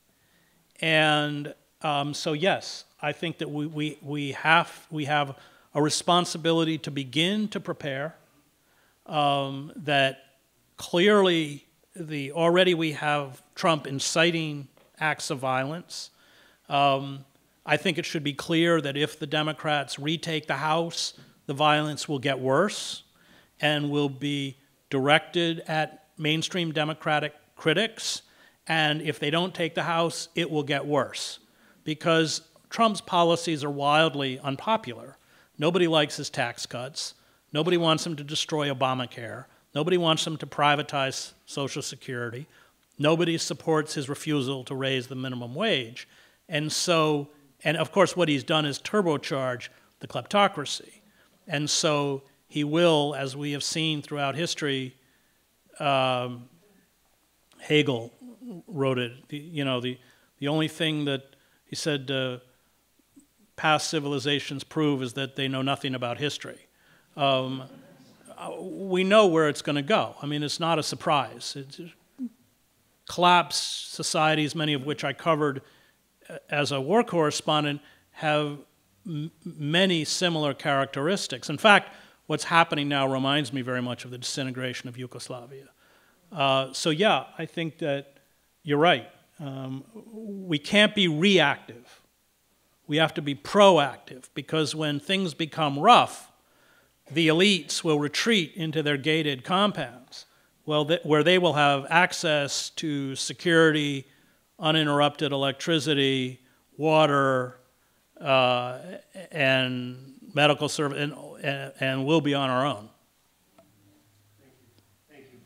And um, so yes, I think that we, we, we, have, we have a responsibility to begin to prepare, um, that clearly the already we have Trump inciting acts of violence. Um, I think it should be clear that if the Democrats retake the House, the violence will get worse and will be directed at mainstream Democratic critics. And if they don't take the House, it will get worse because Trump's policies are wildly unpopular. Nobody likes his tax cuts. Nobody wants him to destroy Obamacare. Nobody wants him to privatize Social Security. Nobody supports his refusal to raise the minimum wage. And so, and of course what he's done is turbocharge the kleptocracy. And so he will, as we have seen throughout history, um, Hegel wrote it, the, you know, the, the only thing that he said uh, past civilizations prove is that they know nothing about history. Um, we know where it's going to go. I mean, it's not a surprise. It's collapsed societies, many of which I covered as a war correspondent, have m many similar characteristics. In fact, what's happening now reminds me very much of the disintegration of Yugoslavia. Uh, so yeah, I think that you're right. Um, we can't be reactive. We have to be proactive, because when things become rough, the elites will retreat into their gated compounds, well, th where they will have access to security, uninterrupted electricity, water, uh, and medical service, and, and, and we'll be on our own. Thank you. Thank you.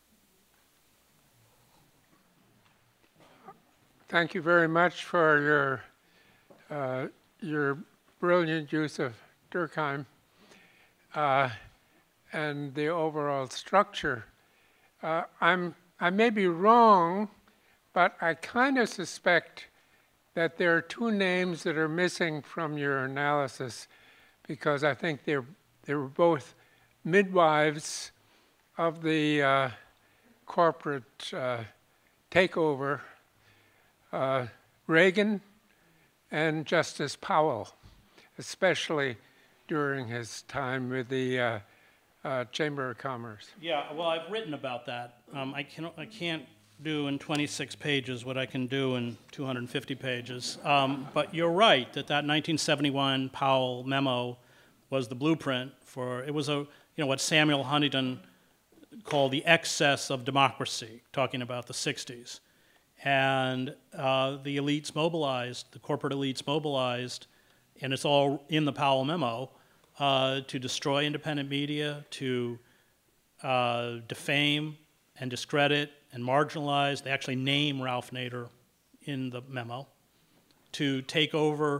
Thank you very much for your, uh, your brilliant use of Durkheim uh, and the overall structure. Uh, I'm, I may be wrong, but I kind of suspect that there are two names that are missing from your analysis, because I think they're, they were both midwives of the uh, corporate uh, takeover, uh, Reagan and Justice Powell, especially during his time with the uh, uh, Chamber of Commerce. Yeah, well, I've written about that. Um, I, can, I can't do in twenty-six pages what I can do in two hundred fifty pages. Um, but you're right that that nineteen seventy-one Powell memo was the blueprint for, it was a, you know, what Samuel Huntington called the excess of democracy, talking about the sixties. And uh, the elites mobilized, the corporate elites mobilized, and it's all in the Powell memo, uh, to destroy independent media, to uh, defame and discredit and marginalize. They actually name Ralph Nader in the memo, to take over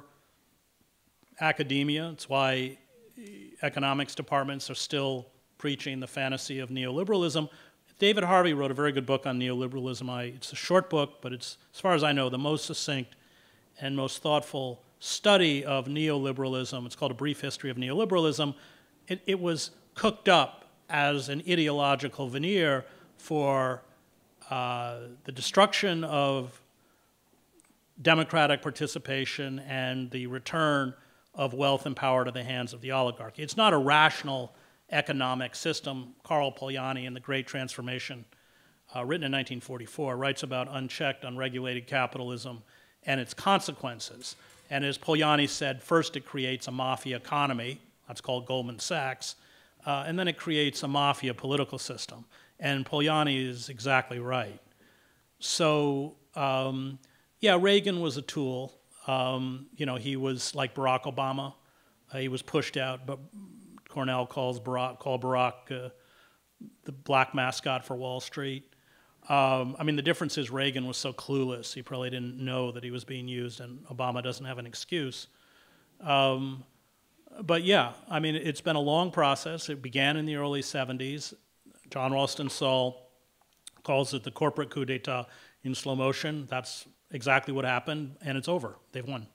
academia. It's why economics departments are still preaching the fantasy of neoliberalism. David Harvey wrote a very good book on neoliberalism. I, it's a short book, but it's, as far as I know, the most succinct and most thoughtful study of neoliberalism. It's called A Brief History of Neoliberalism. It, it was cooked up as an ideological veneer for uh, the destruction of democratic participation and the return of wealth and power to the hands of the oligarchy. It's not a rational economic system. Carl Polanyi in The Great Transformation, uh, written in nineteen forty-four, writes about unchecked, unregulated capitalism and its consequences. And as Polanyi said, first it creates a mafia economy, that's called Goldman Sachs, uh, and then it creates a mafia political system. And Polanyi is exactly right. So, um, yeah, Reagan was a tool. Um, you know, he was like Barack Obama. Uh, he was pushed out, but Cornell calls Barack, called Barack uh, the black mascot for Wall Street. Um, I mean, the difference is Reagan was so clueless. He probably didn't know that he was being used, and Obama doesn't have an excuse. Um, but yeah, I mean, it's been a long process. It began in the early seventies. John Ralston Saul calls it the corporate coup d'etat in slow motion. That's exactly what happened, and it's over. They've won.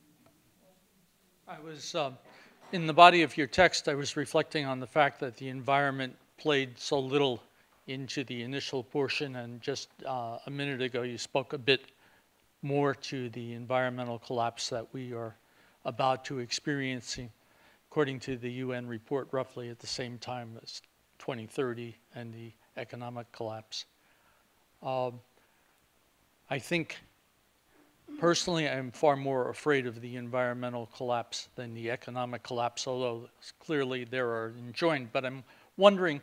I was, uh, in the body of your text, I was reflecting on the fact that the environment played so little into the initial portion, and just uh, a minute ago you spoke a bit more to the environmental collapse that we are about to experiencing. according to the U N report, roughly at the same time as twenty thirty and the economic collapse. Um, I think, personally, I'm far more afraid of the environmental collapse than the economic collapse, although clearly they are enjoined. But I'm wondering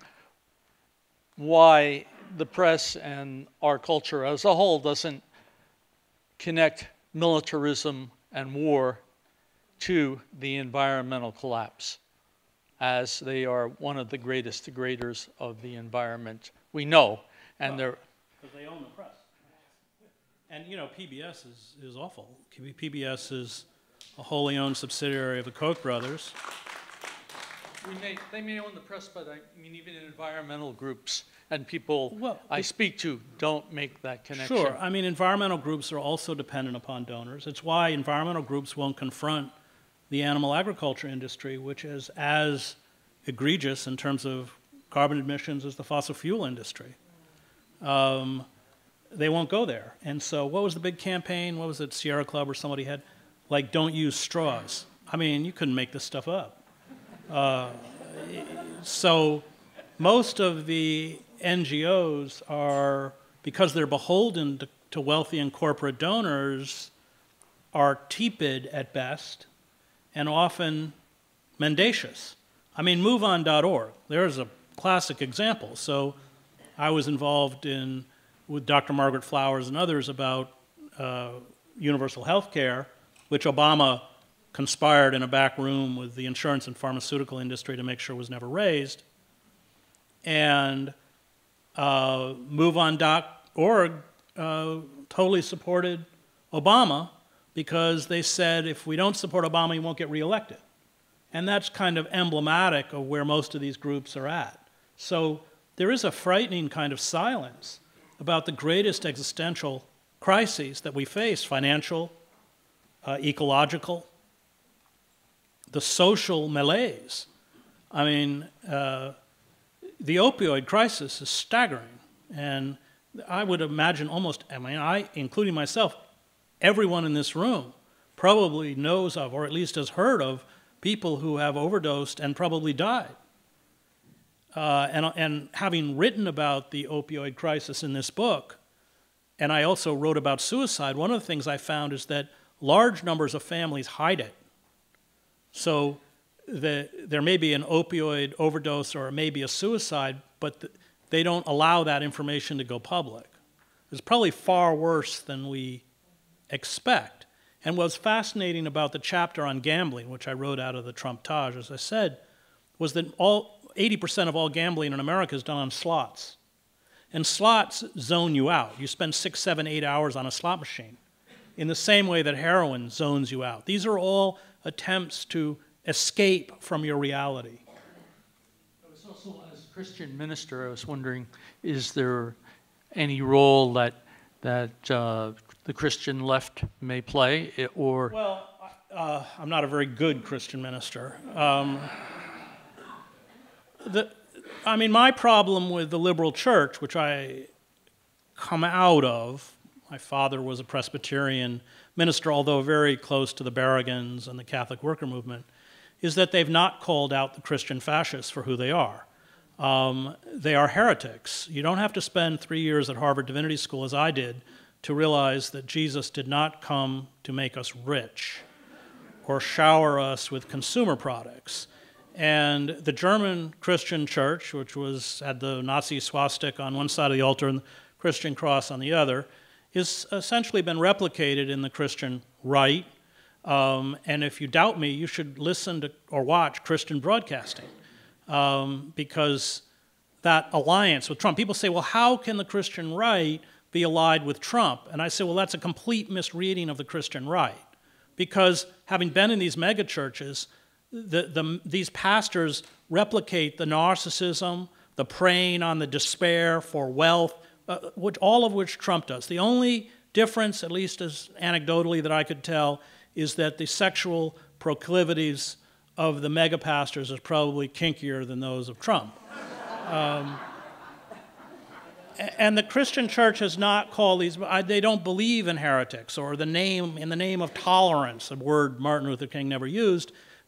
why the press and our culture as a whole doesn't connect militarism and war to the environmental collapse, as they are one of the greatest degraders of the environment we know. And well, they're because they own the press. And, you know, P B S is, is awful. P B S is a wholly owned subsidiary of the Koch brothers. We may, they may own the press, but I mean, even in environmental groups and people Well, I speak to don't make that connection. Sure. I mean, environmental groups are also dependent upon donors. It's why environmental groups won't confront the animal agriculture industry, which is as egregious in terms of carbon emissions as the fossil fuel industry. Um, they won't go there. And so what was the big campaign? What was it, Sierra Club or somebody had? Like, don't use straws. I mean, you couldn't make this stuff up. Uh, so most of the N G Os are, because they're beholden to, to wealthy and corporate donors, are tepid at best and often mendacious. I mean, move on dot org, there's a classic example. So I was involved in, with Doctor Margaret Flowers and others about uh, universal health care, which Obama conspired in a back room with the insurance and pharmaceutical industry to make sure was never raised. And uh, move on dot org uh, totally supported Obama because they said if we don't support Obama, he won't get reelected. And that's kind of emblematic of where most of these groups are at. So there is a frightening kind of silence about the greatest existential crises that we face, financial, uh, ecological, the social malaise. I mean, uh, the opioid crisis is staggering. And I would imagine almost, I mean, I, including myself, everyone in this room probably knows of, or at least has heard of, people who have overdosed and probably died. Uh, and, and having written about the opioid crisis in this book, and I also wrote about suicide, one of the things I found is that large numbers of families hide it. So the, there may be an opioid overdose or maybe a suicide, but the, they don't allow that information to go public. It's probably far worse than we expect. And what's fascinating about the chapter on gambling, which I wrote out of the Trump-Taj, as I said, was that all eighty percent of all gambling in America is done on slots. And slots zone you out. You spend six, seven, eight hours on a slot machine in the same way that heroin zones you out. These are all attempts to escape from your reality. I was also, as a Christian minister, I was wondering, is there any role that, that uh, the Christian left may play, or... Well, uh, I'm not a very good Christian minister. Um, the, I mean, my problem with the liberal church, which I come out of, my father was a Presbyterian minister, although very close to the Barragans and the Catholic worker movement, is that they've not called out the Christian fascists for who they are. Um, they are heretics. You don't have to spend three years at Harvard Divinity School, as I did, to realize that Jesus did not come to make us rich or shower us with consumer products. And the German Christian church, which was had the Nazi swastika on one side of the altar and the Christian cross on the other, has essentially been replicated in the Christian right. Um, and if you doubt me, you should listen to or watch Christian broadcasting, um, because that alliance with Trump, people say, well, how can the Christian right be allied with Trump? And I say, well, that's a complete misreading of the Christian right, because having been in these mega churches, the, the, these pastors replicate the narcissism, the preying on the despair for wealth, uh, which, all of which Trump does. The only difference, at least as anecdotally that I could tell, is that the sexual proclivities of the mega pastors is probably kinkier than those of Trump. Um, and the Christian church has not called these, they don't believe in heretics or the name, in the name of tolerance, a word Martin Luther King never used.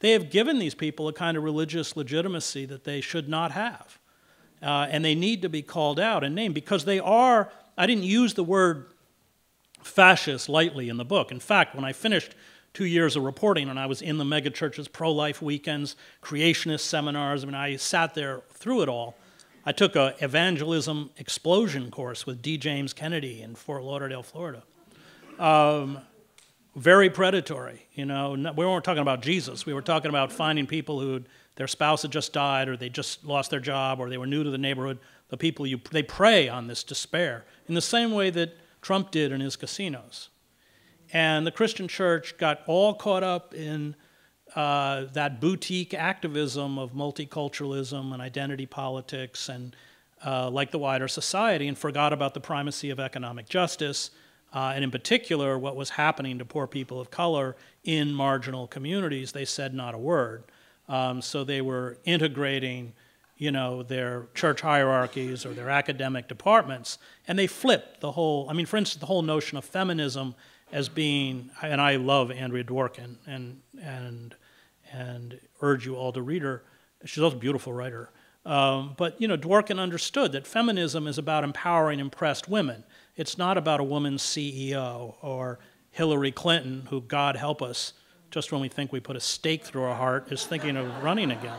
they have given these people a kind of religious legitimacy that they should not have. Uh, and they need to be called out and named because they are, I didn't use the word fascist lightly in the book. In fact, when I finished two years of reporting and I was in the megachurches, pro-life weekends, creationist seminars, I mean, I sat there through it all. I took an evangelism explosion course with D. James Kennedy in Fort Lauderdale, Florida. Um, very predatory, you know. We weren't talking about Jesus. We were talking about finding people who their spouse had just died or they just lost their job or they were new to the neighborhood. The people, you, they prey on this despair in the same way that Trump did in his casinos. And the Christian church got all caught up in uh, that boutique activism of multiculturalism and identity politics and uh, like the wider society and forgot about the primacy of economic justice uh, and in particular what was happening to poor people of color in marginal communities. They said not a word. Um, so they were integrating, you know, their church hierarchies or their academic departments, and they flipped the whole, I mean, for instance, the whole notion of feminism as being, and I love Andrea Dworkin and and and urge you all to read her. She's also a beautiful writer. Um, but, you know, Dworkin understood that feminism is about empowering impressed women. It's not about a woman's C E O or Hillary Clinton, who, God help us, just when we think we put a stake through our heart, is thinking of running again.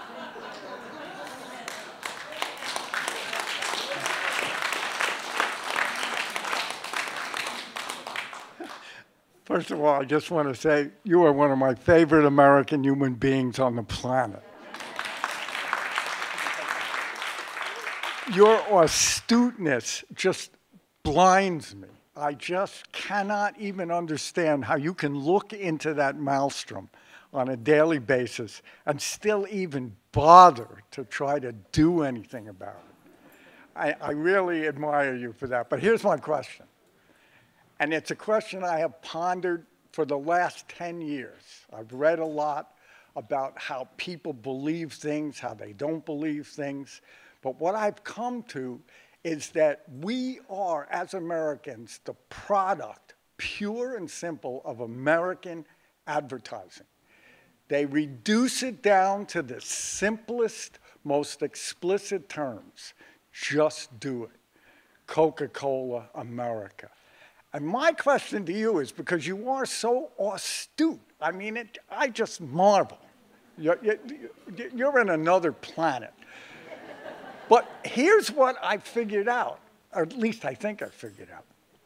First of all, I just want to say you are one of my favorite American human beings on the planet. Your astuteness just blinds me. I just cannot even understand how you can look into that maelstrom on a daily basis and still even bother to try to do anything about it. I, I really admire you for that. But here's my question. And it's a question I have pondered for the last ten years. I've read a lot about how people believe things, how they don't believe things. But what I've come to is that we are, as Americans, the product, pure and simple, of American advertising. They reduce it down to the simplest, most explicit terms. Just do it. Coca-Cola, America. And my question to you is, because you are so astute, I mean, it, I just marvel. You're, you're in another planet. But here's what I figured out, or at least I think I figured out.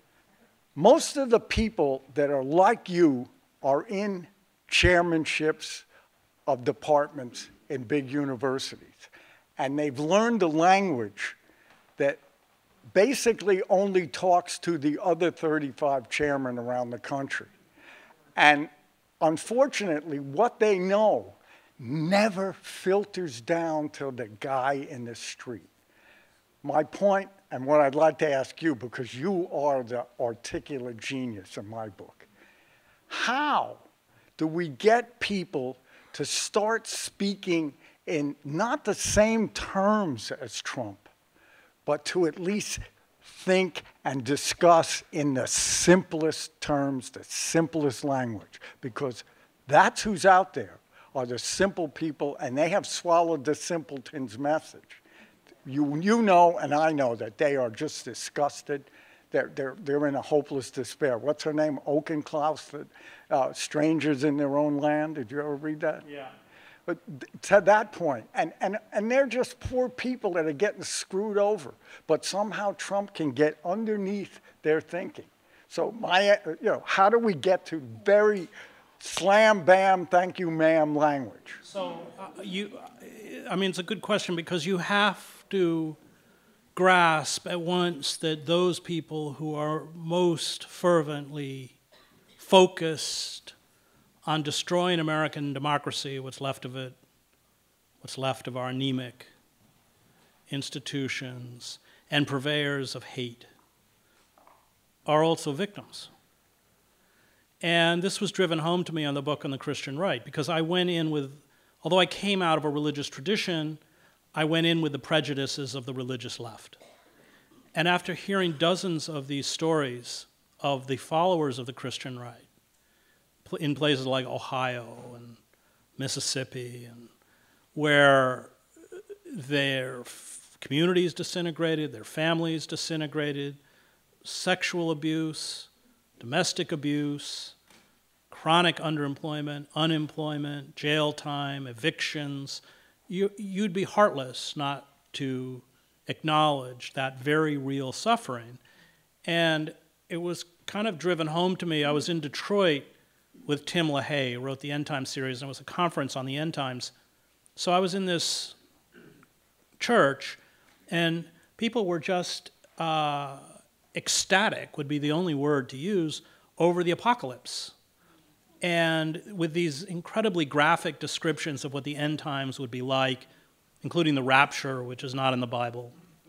Most of the people that are like you are in chairmanships of departments in big universities. And they've learned a language that basically only talks to the other thirty-five chairmen around the country. And unfortunately, what they know never filters down to the guy in the street. My point, and what I'd like to ask you, because you are the articulate genius in my book, how do we get people to start speaking in not the same terms as Trump, but to at least think and discuss in the simplest terms, the simplest language? Because that's who's out there, are the simple people, and they have swallowed the simpleton's message. You, you know and I know that they are just disgusted. They're, they're, they're in a hopeless despair. What's her name? Oakenklaus, the, uh, Strangers in Their Own Land. Did you ever read that? Yeah. But to that point, and, and, and they're just poor people that are getting screwed over. But somehow Trump can get underneath their thinking. So my, you know, how do we get to very slam, bam, thank you, ma'am language? So uh, you, I mean, it's a good question because you have to grasp at once that those people who are most fervently focused on destroying American democracy, what's left of it, what's left of our anemic institutions, and purveyors of hate, are also victims. And this was driven home to me on the book on the Christian right, because I went in with, although I came out of a religious tradition, I went in with the prejudices of the religious left. And after hearing dozens of these stories of the followers of the Christian right, in places like Ohio and Mississippi, and where their f- communities disintegrated, their families disintegrated, sexual abuse, domestic abuse, chronic underemployment, unemployment, jail time, evictions. You, you'd be heartless not to acknowledge that very real suffering. And it was kind of driven home to me. I was in Detroit with Tim LaHaye, who wrote the End Times series, and it was a conference on the End Times. So I was in this church, and people were just uh, ecstatic, would be the only word to use, over the apocalypse. And with these incredibly graphic descriptions of what the end times would be like, including the rapture, which is not in the Bible,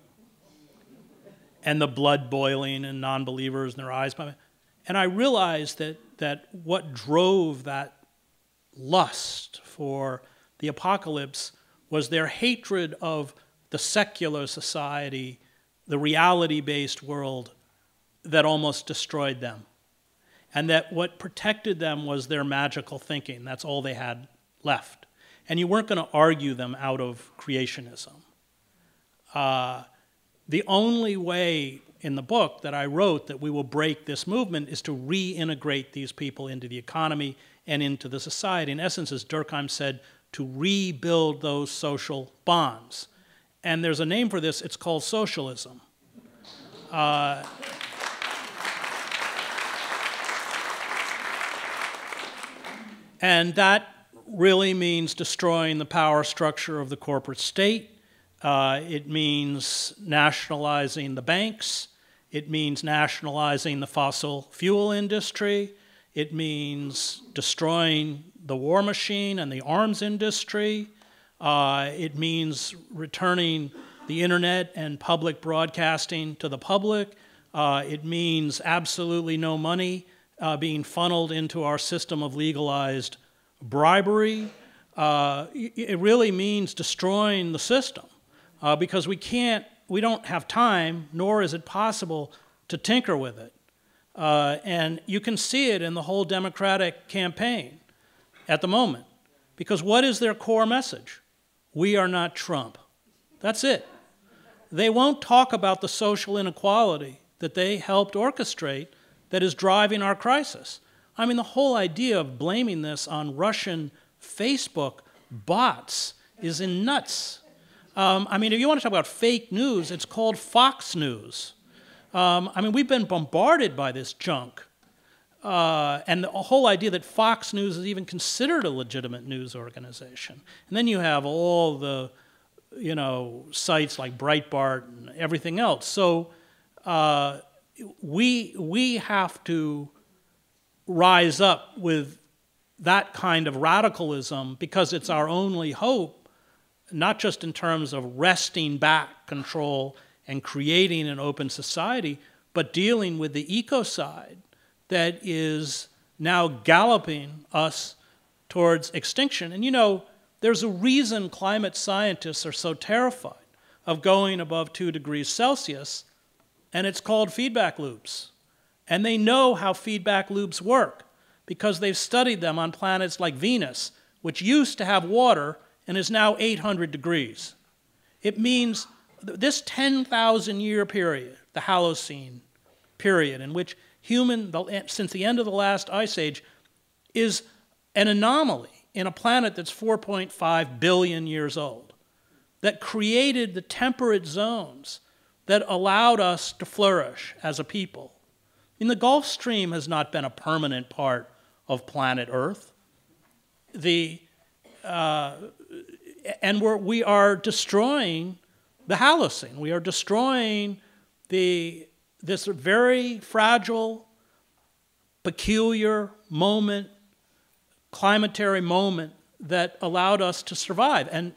and the blood boiling and non-believers and their eyes. And I realized that, that what drove that lust for the apocalypse was their hatred of the secular society, the reality-based world that almost destroyed them. And that what protected them was their magical thinking. That's all they had left. And you weren't going to argue them out of creationism. Uh, the only way in the book that I wrote that we will break this movement is to reintegrate these people into the economy and into the society. In essence, as Durkheim said, to rebuild those social bonds. And there's a name for this, it's called socialism. Uh, And that really means destroying the power structure of the corporate state. Uh, it means nationalizing the banks. It means nationalizing the fossil fuel industry. It means destroying the war machine and the arms industry. Uh, it means returning the internet and public broadcasting to the public. Uh, it means absolutely no money Uh, being funneled into our system of legalized bribery. Uh, it really means destroying the system uh, because we can't, we don't have time, nor is it possible to tinker with it. Uh, and you can see it in the whole Democratic campaign at the moment. Because what is their core message? We are not Trump. That's it. They won't talk about the social inequality that they helped orchestrate that is driving our crisis. I mean, the whole idea of blaming this on Russian Facebook bots is in nuts. Um, I mean, if you want to talk about fake news, it's called Fox News. Um, I mean, we've been bombarded by this junk. Uh, and the whole idea that Fox News is even considered a legitimate news organization. And then you have all the, you know, sites like Breitbart and everything else. So, uh, We, we have to rise up with that kind of radicalism because it's our only hope, not just in terms of wresting back control and creating an open society, but dealing with the ecocide that is now galloping us towards extinction. And you know, there's a reason climate scientists are so terrified of going above two degrees Celsius, and it's called feedback loops. And they know how feedback loops work because they've studied them on planets like Venus, which used to have water and is now eight hundred degrees. It means this ten thousand year period, the Holocene period, in which human, since the end of the last ice age, is an anomaly in a planet that's four point five billion years old, that created the temperate zones that allowed us to flourish as a people. I mean, the Gulf Stream has not been a permanent part of planet Earth. The, uh, and we're, we are destroying the Holocene. We are destroying the, this very fragile, peculiar moment, climatary moment that allowed us to survive. And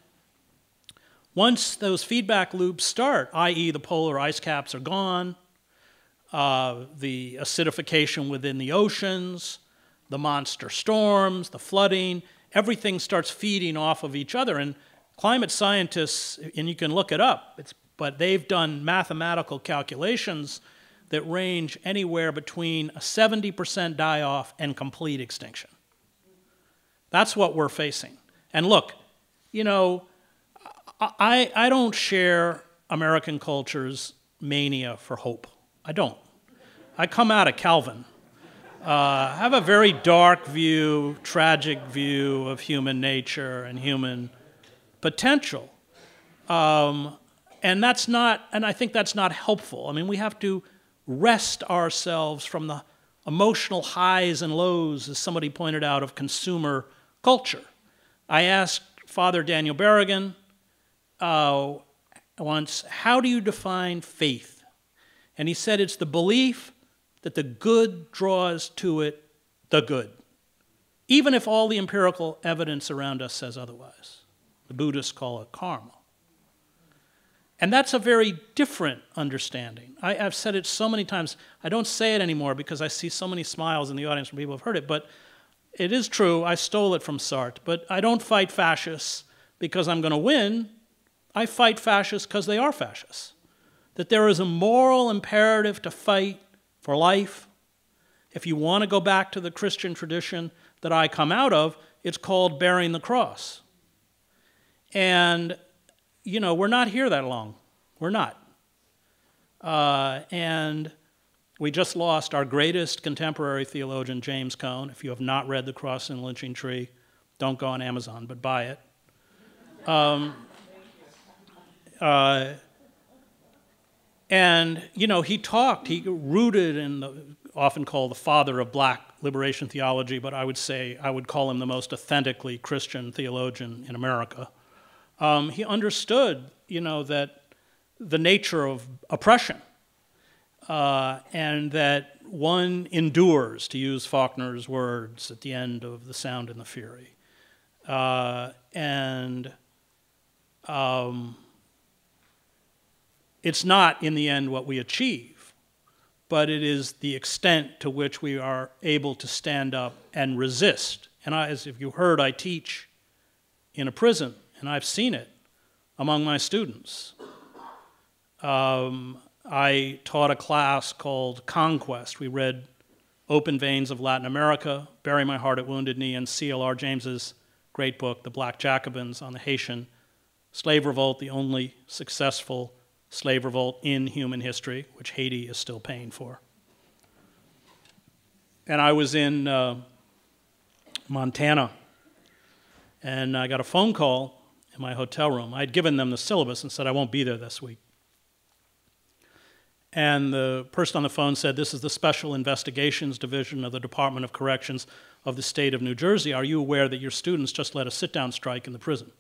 once those feedback loops start, that is the polar ice caps are gone, uh, the acidification within the oceans, the monster storms, the flooding, everything starts feeding off of each other. And climate scientists, and you can look it up, it's, but they've done mathematical calculations that range anywhere between a seventy percent die-off and complete extinction. That's what we're facing. And look, you know, I, I don't share American culture's mania for hope. I don't. I come out of Calvin. Uh, I have a very dark view, tragic view of human nature and human potential. Um, and that's not, and I think that's not helpful. I mean, we have to wrest ourselves from the emotional highs and lows, as somebody pointed out, of consumer culture. I asked Father Daniel Berrigan uh, once, how do you define faith? And he said it's the belief that the good draws to it the good, even if all the empirical evidence around us says otherwise. The Buddhists call it karma. And that's a very different understanding. I, I've said it so many times. I don't say it anymore because I see so many smiles in the audience from people who have heard it, but it is true. I stole it from Sartre. But I don't fight fascists because I'm going to win. I fight fascists because they are fascists. That there is a moral imperative to fight for life. If you want to go back to the Christian tradition that I come out of, it's called bearing the cross. And you know, we're not here that long. We're not. Uh, and we just lost our greatest contemporary theologian, James Cone. If you have not read The Cross and Lynching Tree, don't go on Amazon, but buy it. Um, uh, and, you know, he talked, he rooted in the, often called the father of black liberation theology, but I would say, I would call him the most authentically Christian theologian in America. Um, he understood, you know, that the nature of oppression uh, and that one endures, to use Faulkner's words at the end of The Sound and the Fury. Uh, and um, it's not, in the end, what we achieve, but it is the extent to which we are able to stand up and resist. And I, as if you heard, I teach in a prison. And I've seen it among my students. Um, I taught a class called Conquest. We read Open Veins of Latin America, Bury My Heart at Wounded Knee, and C L R James's great book, The Black Jacobins, on the Haitian slave revolt, the only successful slave revolt in human history, which Haiti is still paying for. And I was in uh, Montana, and I got a phone call in my hotel room. I'd given them the syllabus and said, I won't be there this week. And the person on the phone said, this is the Special Investigations Division of the Department of Corrections of the state of New Jersey. Are you aware that your students just led a sit-down strike in the prison?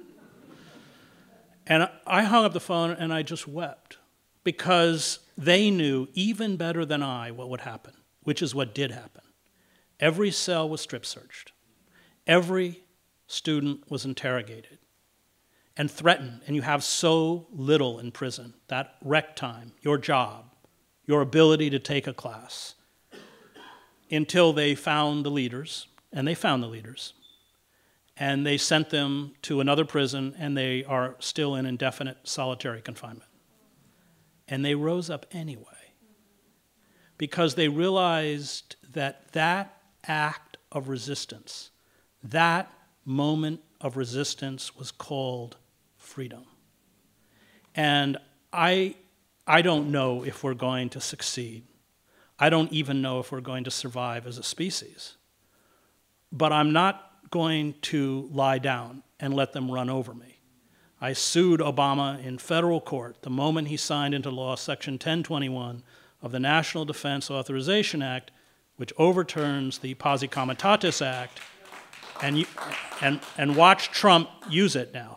And I hung up the phone and I just wept because they knew even better than I what would happen, which is what did happen. Every cell was strip searched. Every student was interrogated and threatened, and you have so little in prison, that rec time, your job, your ability to take a class, until they found the leaders, and they found the leaders, and they sent them to another prison, and they are still in indefinite solitary confinement. And they rose up anyway, because they realized that that act of resistance, that moment of resistance was called freedom. And I, I don't know if we're going to succeed. I don't even know if we're going to survive as a species. But I'm not going to lie down and let them run over me. I sued Obama in federal court the moment he signed into law Section ten twenty-one of the National Defense Authorization Act, which overturns the Posse Comitatus Act, and, you, and, and watch Trump use it now.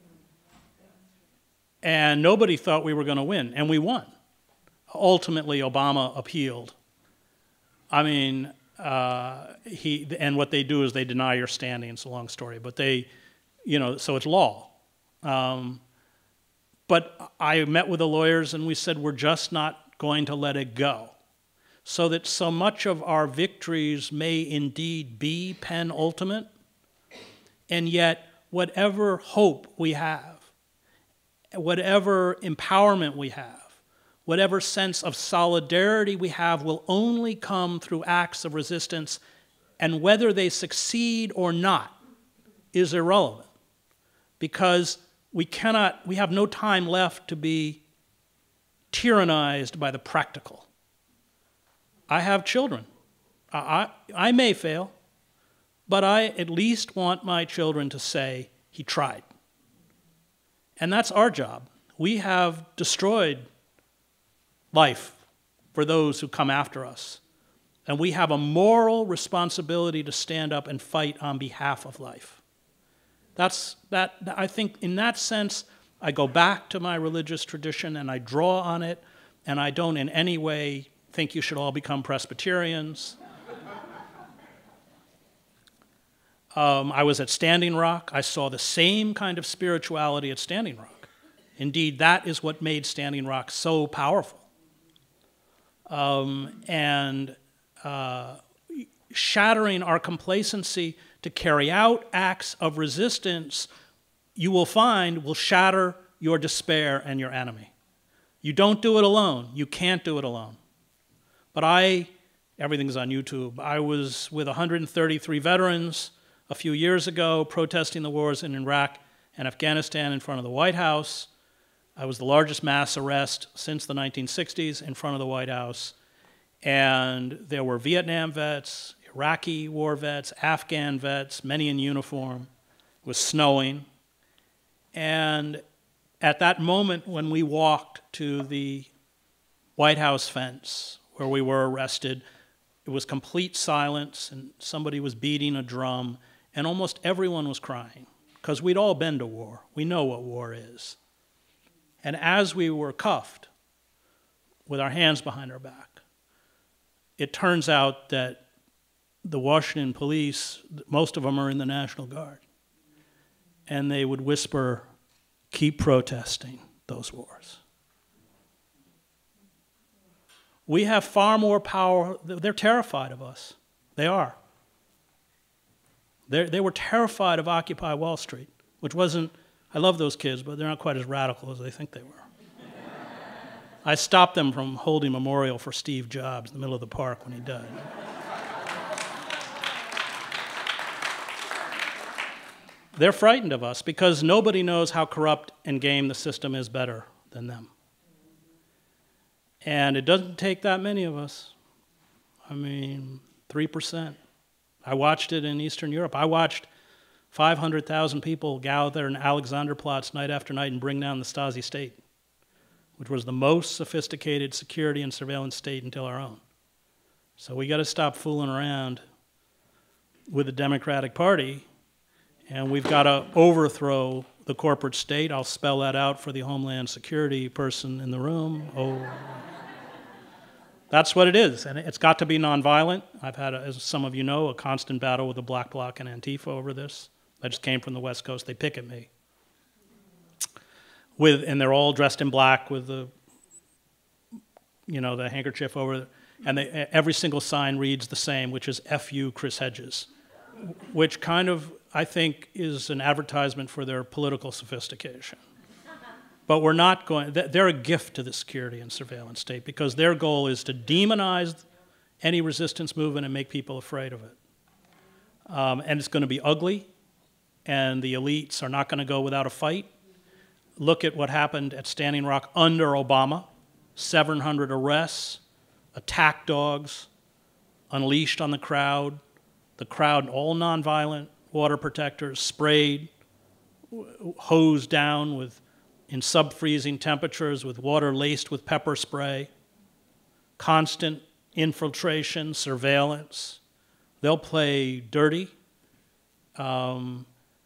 And nobody thought we were going to win, and we won. Ultimately, Obama appealed. I mean, uh, he and what they do is they deny your standing. It's a long story, but they, you know, so it's law. Um, but I met with the lawyers, and we said we're just not going to let it go, so that so much of our victories may indeed be penultimate, and yet whatever hope we have, whatever empowerment we have, whatever sense of solidarity we have will only come through acts of resistance And whether they succeed or not is irrelevant, because we cannot, we have no time left to be tyrannized by the practical. I have children. I, I, I may fail, but I at least want my children to say, he tried. And that's our job. We have destroyed life for those who come after us. And we have a moral responsibility to stand up and fight on behalf of life. That's, that, I think in that sense, I go back to my religious tradition and I draw on it, and I don't in any way think you should all become Presbyterians. um, I was at Standing Rock. I saw the same kind of spirituality at Standing Rock. Indeed, that is what made Standing Rock so powerful. Um, and uh, shattering our complacency to carry out acts of resistance, you will find, will shatter your despair and your enemy. You don't do it alone. You can't do it alone. But I, everything's on YouTube, I was with one hundred thirty-three veterans a few years ago protesting the wars in Iraq and Afghanistan in front of the White House. I was the largest mass arrest since the nineteen sixties in front of the White House. And there were Vietnam vets, Iraqi war vets, Afghan vets, many in uniform. It was snowing. And at that moment when we walked to the White House fence where we were arrested, it was complete silence, and somebody was beating a drum, and almost everyone was crying, because we'd all been to war. We know what war is. And as we were cuffed with our hands behind our back, it turns out that the Washington police, most of them are in the National Guard, and they would whisper, keep protesting those wars. We have far more power. They're terrified of us. They are. They're, they were terrified of Occupy Wall Street, which wasn't, I love those kids, but they're not quite as radical as they think they were. I stopped them from holding a memorial for Steve Jobs in the middle of the park when he died. They're frightened of us because nobody knows how corrupt and game the system is better than them. And it doesn't take that many of us. I mean, three percent. I watched it in Eastern Europe. I watched five hundred thousand people gather in Alexanderplatz night after night and bring down the Stasi state, which was the most sophisticated security and surveillance state until our own. So we got to stop fooling around with the Democratic Party, and we've got to overthrow the corporate state. I'll spell that out for the Homeland Security person in the room. Oh, that's what it is, and it's got to be nonviolent. I've had, a, as some of you know, a constant battle with the Black Bloc and Antifa over this. I just came from the West Coast. They pick at me. With, and they're all dressed in black with the, you know, the handkerchief over, and they, every single sign reads the same, which is F you, Chris Hedges, which kind of, I think, is an advertisement for their political sophistication. But we're not going, they're a gift to the security and surveillance state because their goal is to demonize any resistance movement and make people afraid of it. Um, and it's going to be ugly, and the elites are not going to go without a fight. Look at what happened at Standing Rock under Obama. seven hundred arrests, attack dogs, unleashed on the crowd. The crowd, all nonviolent, water protectors, sprayed, hosed down with, in sub-freezing temperatures with water laced with pepper spray. Constant infiltration, surveillance. They'll play dirty. Um,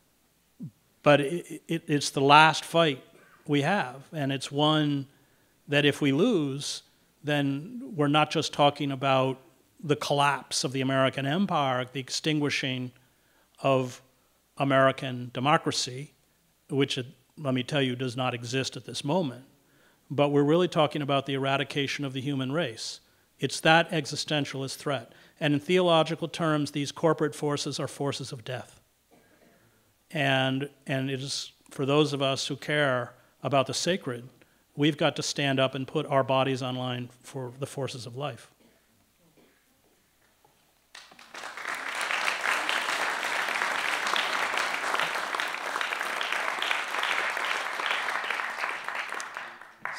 But it, it, it's the last fight we have, and it's one that if we lose, then we're not just talking about the collapse of the American empire, the extinguishing of American democracy, which, it, let me tell you, does not exist at this moment, but we're really talking about the eradication of the human race. It's that existentialist threat. And in theological terms, these corporate forces are forces of death. And, and it is for those of us who care about the sacred, we've got to stand up and put our bodies on line for the forces of life.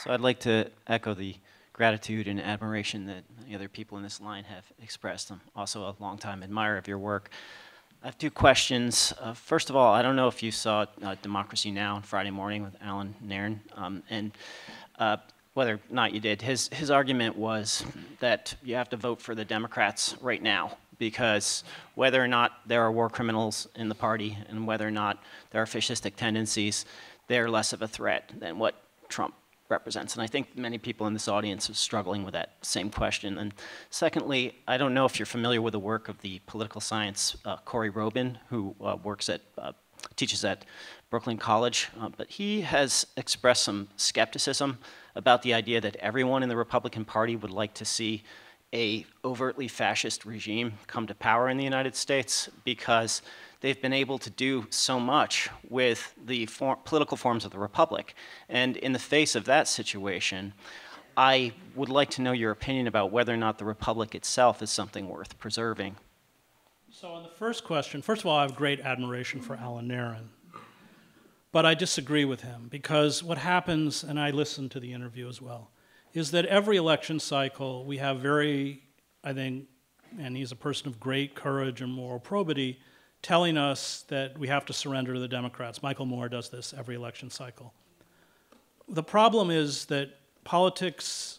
So I'd like to echo the gratitude and admiration that many other people in this line have expressed. I'm also a longtime admirer of your work. I have two questions. Uh, first of all, I don't know if you saw uh, Democracy Now! On Friday morning with Alan Nairn, um, and uh, whether or not you did. His, his argument was that you have to vote for the Democrats right now, because whether or not there are war criminals in the party and whether or not there are fascistic tendencies, they're less of a threat than what Trump represents. And I think many people in this audience are struggling with that same question. And secondly, I don't know if you're familiar with the work of the political science uh, Corey Robin, who uh, works at, uh, teaches at Brooklyn College, uh, but he has expressed some skepticism about the idea that everyone in the Republican Party would like to see a overtly fascist regime come to power in the United States, because they've been able to do so much with the for political forms of the Republic. And in the face of that situation, I would like to know your opinion about whether or not the Republic itself is something worth preserving. So on the first question, first of all, I have great admiration for Alan Nairn. But I disagree with him, because what happens, and I listened to the interview as well, is that every election cycle we have very, I think, and he's a person of great courage and moral probity, telling us that we have to surrender to the Democrats. Michael Moore does this every election cycle. The problem is that politics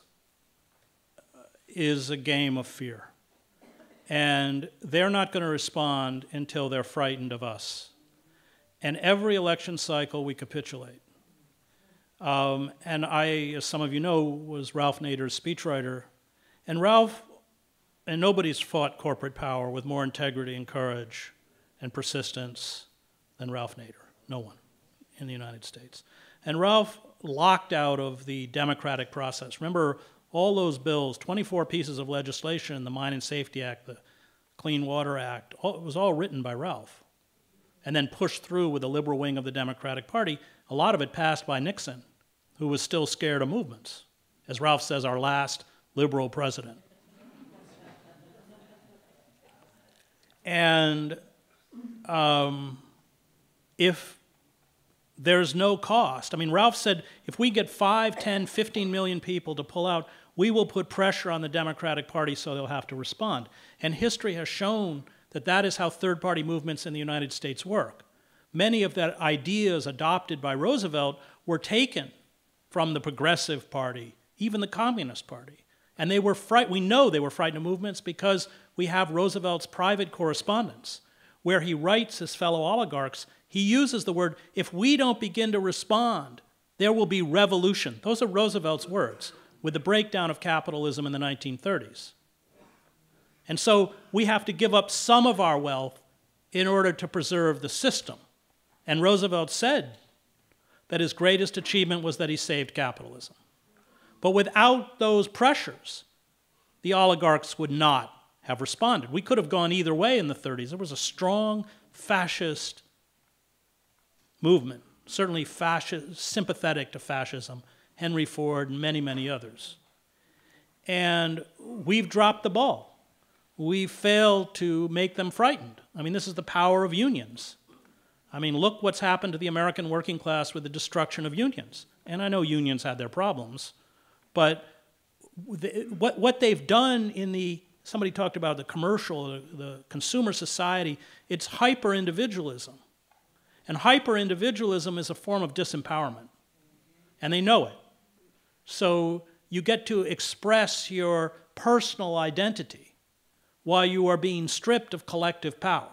is a game of fear. And they're not going to respond until they're frightened of us. And every election cycle we capitulate. Um, and I, as some of you know, was Ralph Nader's speechwriter. And Ralph, and nobody's fought corporate power with more integrity and courage and persistence than Ralph Nader. No one in the United States. And Ralph locked out of the democratic process. Remember all those bills, twenty-four pieces of legislation, the Mine and Safety Act, the Clean Water Act, all, it was all written by Ralph and then pushed through with the liberal wing of the Democratic Party. A lot of it passed by Nixon, who was still scared of movements. As Ralph says, our last liberal president. And um, if there's no cost, I mean, Ralph said, if we get five, ten, fifteen million people to pull out, we will put pressure on the Democratic Party so they'll have to respond. And history has shown that that is how third-party movements in the United States work. Many of the ideas adopted by Roosevelt were taken from the Progressive Party, even the Communist Party. And they were fright- we know they were frightened of movements because we have Roosevelt's private correspondence, where he writes his fellow oligarchs, he uses the word, if we don't begin to respond, there will be revolution. Those are Roosevelt's words, with the breakdown of capitalism in the nineteen thirties. And so we have to give up some of our wealth in order to preserve the system. And Roosevelt said that his greatest achievement was that he saved capitalism. But without those pressures, the oligarchs would not have responded. We could have gone either way in the thirties. There was a strong fascist movement, certainly fascist, sympathetic to fascism, Henry Ford and many, many others. And we've dropped the ball. We failed to make them frightened. I mean, this is the power of unions. I mean, look what's happened to the American working class with the destruction of unions. And I know unions had their problems, but the, what, what they've done in the, somebody talked about the commercial, the, the consumer society, it's hyper-individualism. And hyper-individualism is a form of disempowerment. And they know it. So you get to express your personal identity while you are being stripped of collective power.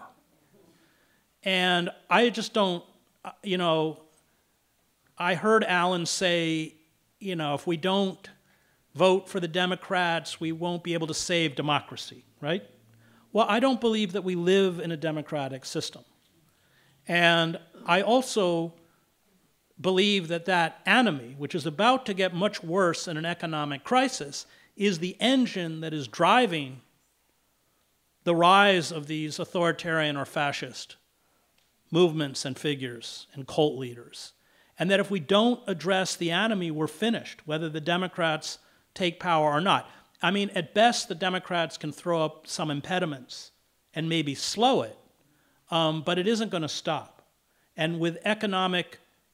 And I just don't, you know, I heard Alan say, you know, if we don't vote for the Democrats, we won't be able to save democracy, right? Well, I don't believe that we live in a democratic system. And I also believe that that enemy, which is about to get much worse in an economic crisis, is the engine that is driving the rise of these authoritarian or fascist movements and figures and cult leaders. And that if we don't address the enemy, we're finished, whether the Democrats take power or not. I mean, at best, the Democrats can throw up some impediments and maybe slow it, um, but it isn't going to stop. And with economic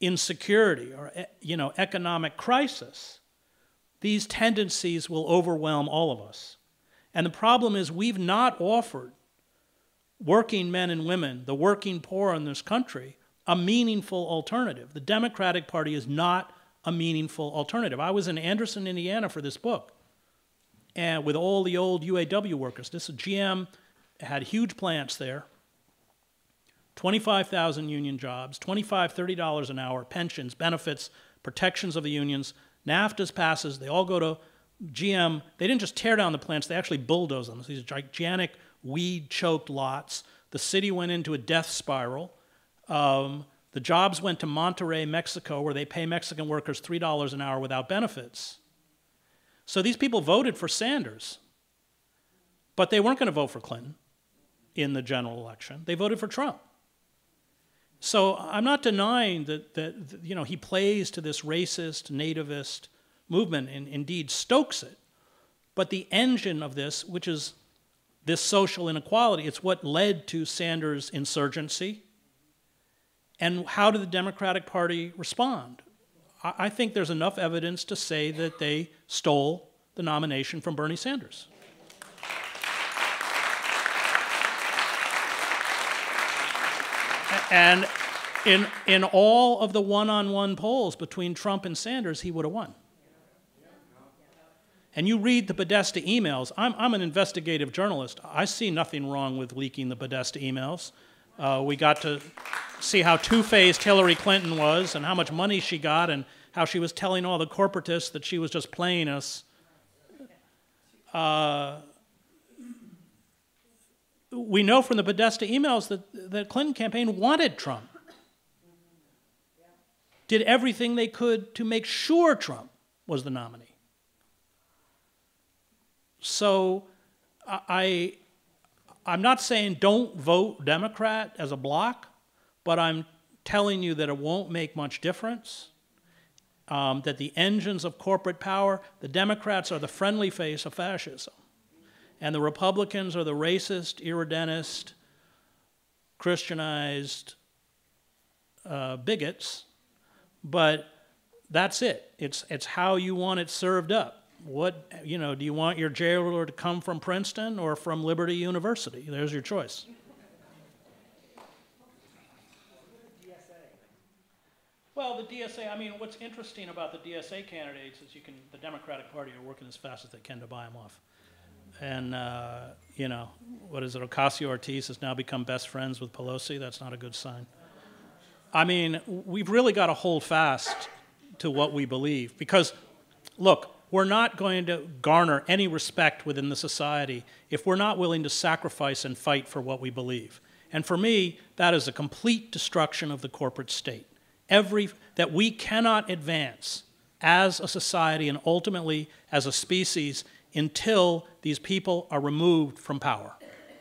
insecurity or, you know, economic crisis, these tendencies will overwhelm all of us. And the problem is we've not offered working men and women, the working poor in this country, a meaningful alternative. The Democratic Party is not a meaningful alternative. I was in Anderson, Indiana for this book, and with all the old U A W workers. This G M had huge plants there, twenty-five thousand union jobs, twenty-five dollars, thirty dollars an hour, pensions, benefits, protections of the unions. NAFTA passes, they all go to G M. They didn't just tear down the plants, they actually bulldoze them. These gigantic weed-choked lots. The city went into a death spiral. Um, the jobs went to Monterrey, Mexico, where they pay Mexican workers three dollars an hour without benefits. So these people voted for Sanders, but they weren't going to vote for Clinton in the general election. They voted for Trump. So I'm not denying that, that, that you know, he plays to this racist, nativist movement and indeed stokes it. But the engine of this, which is this social inequality, it's what led to Sanders' insurgency. And how did the Democratic Party respond? I, I think there's enough evidence to say that they stole the nomination from Bernie Sanders. And in, in all of the one-on-one polls between Trump and Sanders, he would have won. And you read the Podesta emails. I'm, I'm an investigative journalist. I see nothing wrong with leaking the Podesta emails. Uh, we got to see how two-faced Hillary Clinton was and how much money she got and how she was telling all the corporatists that she was just playing us. Uh, we know from the Podesta emails that the Clinton campaign wanted Trump. Did everything they could to make sure Trump was the nominee. So I, I'm not saying don't vote Democrat as a bloc, but I'm telling you that it won't make much difference, um, that the engines of corporate power, the Democrats are the friendly face of fascism, and the Republicans are the racist, irredentist, Christianized uh, bigots, but that's it. It's, it's how you want it served up. What, you know, do you want your jailer to come from Princeton or from Liberty University? There's your choice. Well, the D S A, I mean, what's interesting about the D S A candidates is you can, the Democratic Party are working as fast as they can to buy them off. And, uh, you know, what is it, Ocasio-Cortez has now become best friends with Pelosi. That's not a good sign. I mean, we've really got to hold fast to what we believe because, look, we're not going to garner any respect within the society if we're not willing to sacrifice and fight for what we believe. And for me, that is a complete destruction of the corporate state. Every, that we cannot advance as a society and ultimately as a species until these people are removed from power.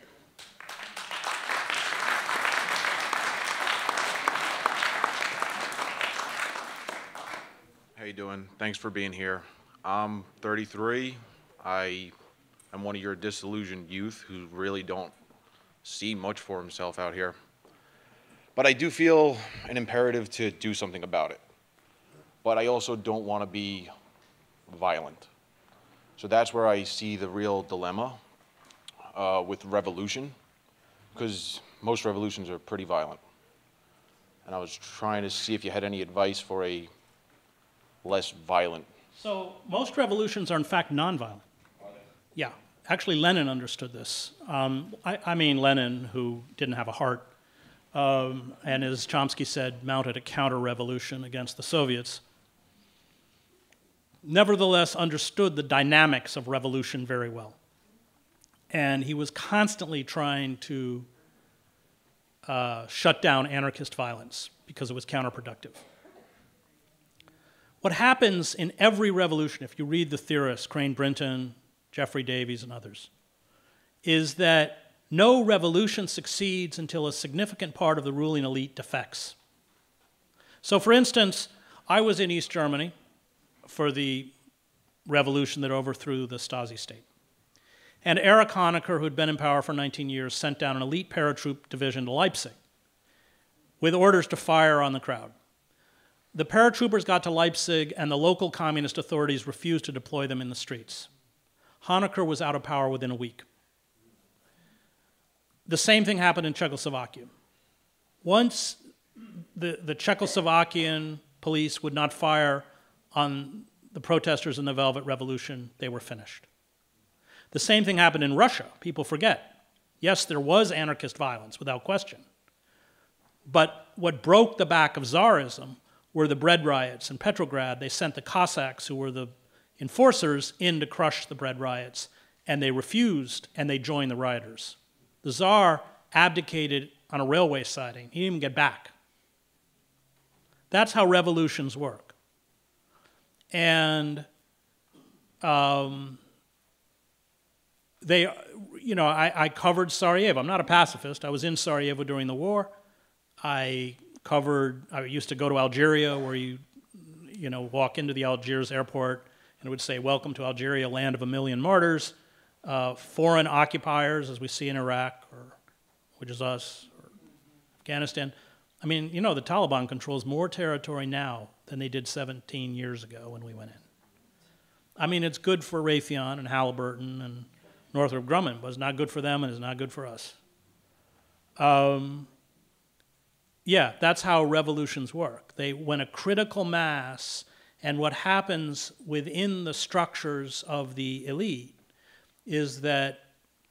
How you doing? Thanks for being here. I'm thirty-three. I am one of your disillusioned youth who really don't see much for himself out here. But I do feel an imperative to do something about it. But I also don't want to be violent. So that's where I see the real dilemma uh, with revolution, because most revolutions are pretty violent. And I was trying to see if you had any advice for a less violent. So most revolutions are in fact nonviolent. Yeah, actually Lenin understood this. Um, I, I mean Lenin, who didn't have a heart, um, and as Chomsky said, mounted a counter-revolution against the Soviets, nevertheless understood the dynamics of revolution very well. And he was constantly trying to uh, shut down anarchist violence because it was counterproductive. What happens in every revolution, if you read the theorists, Crane Brinton, Jeffrey Davies, and others, is that no revolution succeeds until a significant part of the ruling elite defects. So for instance, I was in East Germany for the revolution that overthrew the Stasi state. And Erich Honecker, who had been in power for nineteen years, sent down an elite paratroop division to Leipzig with orders to fire on the crowd. The paratroopers got to Leipzig, and the local communist authorities refused to deploy them in the streets. Honecker was out of power within a week. The same thing happened in Czechoslovakia. Once the, the Czechoslovakian police would not fire on the protesters in the Velvet Revolution, they were finished. The same thing happened in Russia. People forget. Yes, there was anarchist violence, without question. But what broke the back of Tsarism were the bread riots in Petrograd. They sent the Cossacks, who were the enforcers, in to crush the bread riots, and they refused, and they joined the rioters. The Tsar abdicated on a railway siding. He didn't even get back. That's how revolutions work. And um, they, you know, I, I covered Sarajevo. I'm not a pacifist. I was in Sarajevo during the war. I covered, I used to go to Algeria, where you, you know, walk into the Algiers airport and it would say, "Welcome to Algeria, land of a million martyrs." Uh, foreign occupiers, as we see in Iraq, or which is us, or Afghanistan. I mean, you know, the Taliban controls more territory now than they did seventeen years ago when we went in. I mean, it's good for Raytheon and Halliburton and Northrop Grumman, but it's not good for them and it's not good for us. Um, yeah, that's how revolutions work. They, when a critical mass, and what happens within the structures of the elite is that,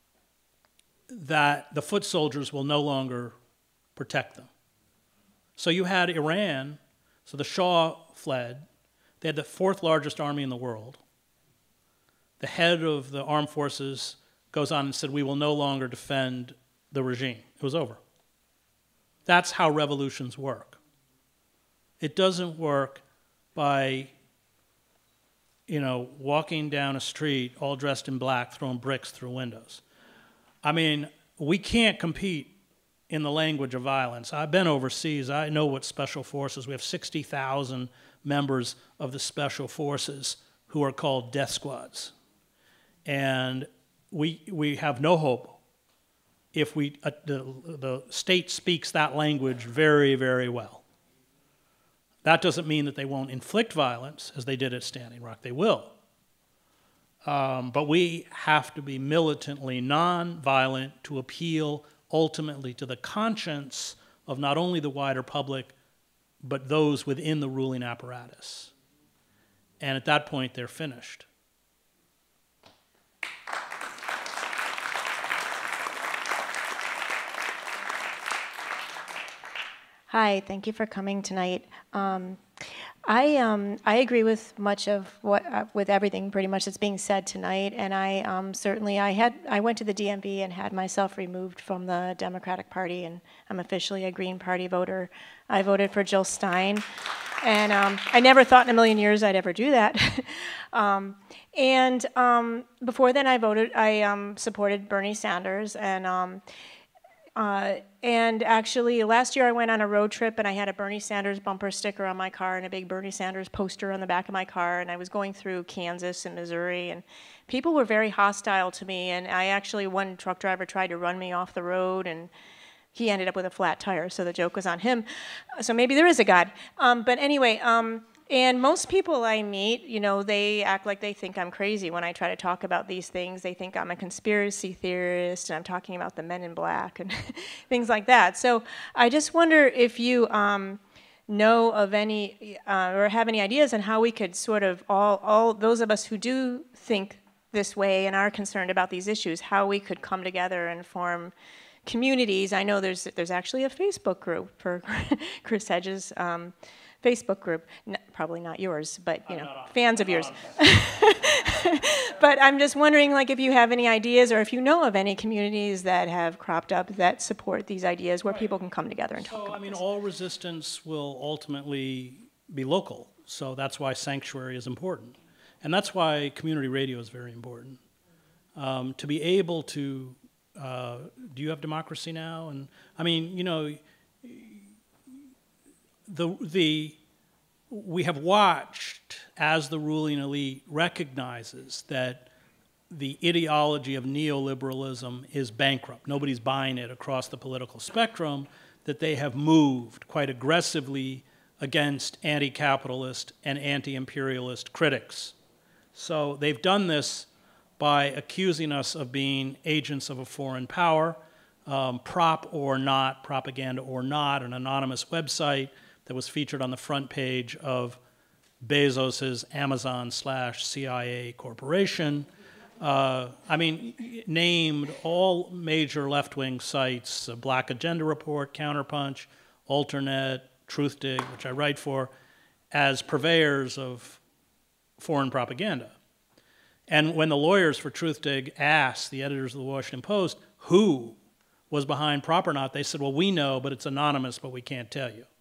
that the foot soldiers will no longer protect them. So you had Iran, so the Shah fled. They had the fourth largest army in the world. The head of the armed forces goes on and said, "We will no longer defend the regime." It was over. That's how revolutions work. It doesn't work by, you know, walking down a street all dressed in black, throwing bricks through windows. I mean, we can't compete in the language of violence. I've been overseas. I know what special forces. We have sixty thousand members of the special forces who are called death squads. And we, we have no hope if we, uh, the, the state speaks that language very, very well. That doesn't mean that they won't inflict violence, as they did at Standing Rock. They will. Um, but we have to be militantly non-violent to appeal ultimately to the conscience of not only the wider public, but those within the ruling apparatus. And at that point, they're finished. Hi, thank you for coming tonight. Um, I um, I agree with much of what uh, with everything pretty much that's being said tonight, and I um, certainly I had I went to the D M V and had myself removed from the Democratic Party, and I'm officially a Green Party voter. I voted for Jill Stein, and um, I never thought in a million years I'd ever do that. um, and um, before then, I voted I um, supported Bernie Sanders, and. Um, Uh, and actually, last year I went on a road trip and I had a Bernie Sanders bumper sticker on my car and a big Bernie Sanders poster on the back of my car, and I was going through Kansas and Missouri, and people were very hostile to me, and I actually, one truck driver tried to run me off the road, and he ended up with a flat tire, so the joke was on him. So maybe there is a God. Um, but anyway, um, and most people I meet, you know, they act like they think I'm crazy when I try to talk about these things. They think I'm a conspiracy theorist and I'm talking about the men in black and things like that. So I just wonder if you um, know of any, uh, or have any ideas on how we could sort of, all, all those of us who do think this way and are concerned about these issues, how we could come together and form communities. I know there's, there's actually a Facebook group for Chris Hedges. Um, Facebook group, N probably not yours, but you know, fans of yours. But I'm just wondering, like, if you have any ideas, or if you know of any communities that have cropped up that support these ideas, where right. people can come together and so, talk about I mean, this. all resistance will ultimately be local, so that's why sanctuary is important, and that's why community radio is very important. Um, to be able to, uh, do you have democracy now? And I mean, you know. The, the, we have watched as the ruling elite recognizes that the ideology of neoliberalism is bankrupt. Nobody's buying it across the political spectrum, that they have moved quite aggressively against anti-capitalist and anti-imperialist critics. So they've done this by accusing us of being agents of a foreign power, um, prop or not, propaganda or not, an anonymous website that was featured on the front page of Bezos's Amazon slash C I A corporation. Uh, I mean, named all major left-wing sites, uh, Black Agenda Report, Counterpunch, Alternet, Truthdig, which I write for, as purveyors of foreign propaganda. And when the lawyers for Truthdig asked the editors of the Washington Post who was behind Prop or Not, they said, well, we know, but it's anonymous, but we can't tell you.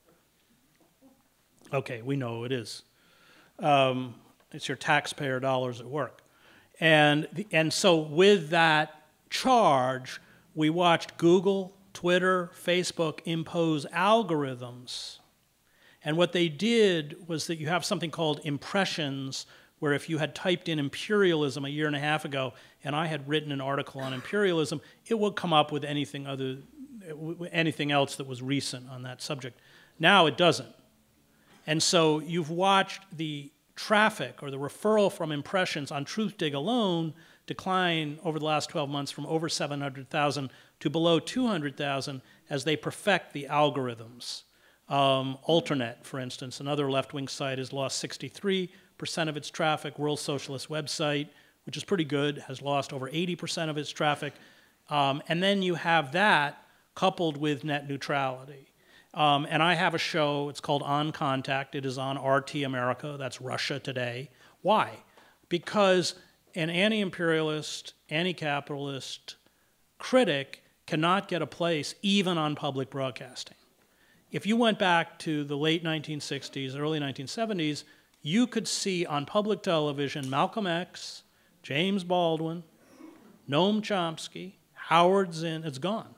Okay, we know it is. Um, it's your taxpayer dollars at work. And, the, and so with that charge, we watched Google, Twitter, Facebook impose algorithms. And what they did was that you have something called impressions, where if you had typed in imperialism a year and a half ago, and I had written an article on imperialism, it would come up with anything other, anything else that was recent on that subject. Now it doesn't. And so you've watched the traffic or the referral from impressions on Truthdig alone decline over the last twelve months from over seven hundred thousand to below two hundred thousand as they perfect the algorithms. Um, Alternet, for instance, another left-wing site, has lost sixty-three percent of its traffic. World Socialist website, which is pretty good, has lost over eighty percent of its traffic. Um, and then you have that coupled with net neutrality. Um, and I have a show, it's called On Contact. It is on R T America, that's Russia Today. Why? Because an anti-imperialist, anti-capitalist critic cannot get a place even on public broadcasting. If you went back to the late nineteen sixties, early nineteen seventies, you could see on public television Malcolm X, James Baldwin, Noam Chomsky, Howard Zinn, it's gone.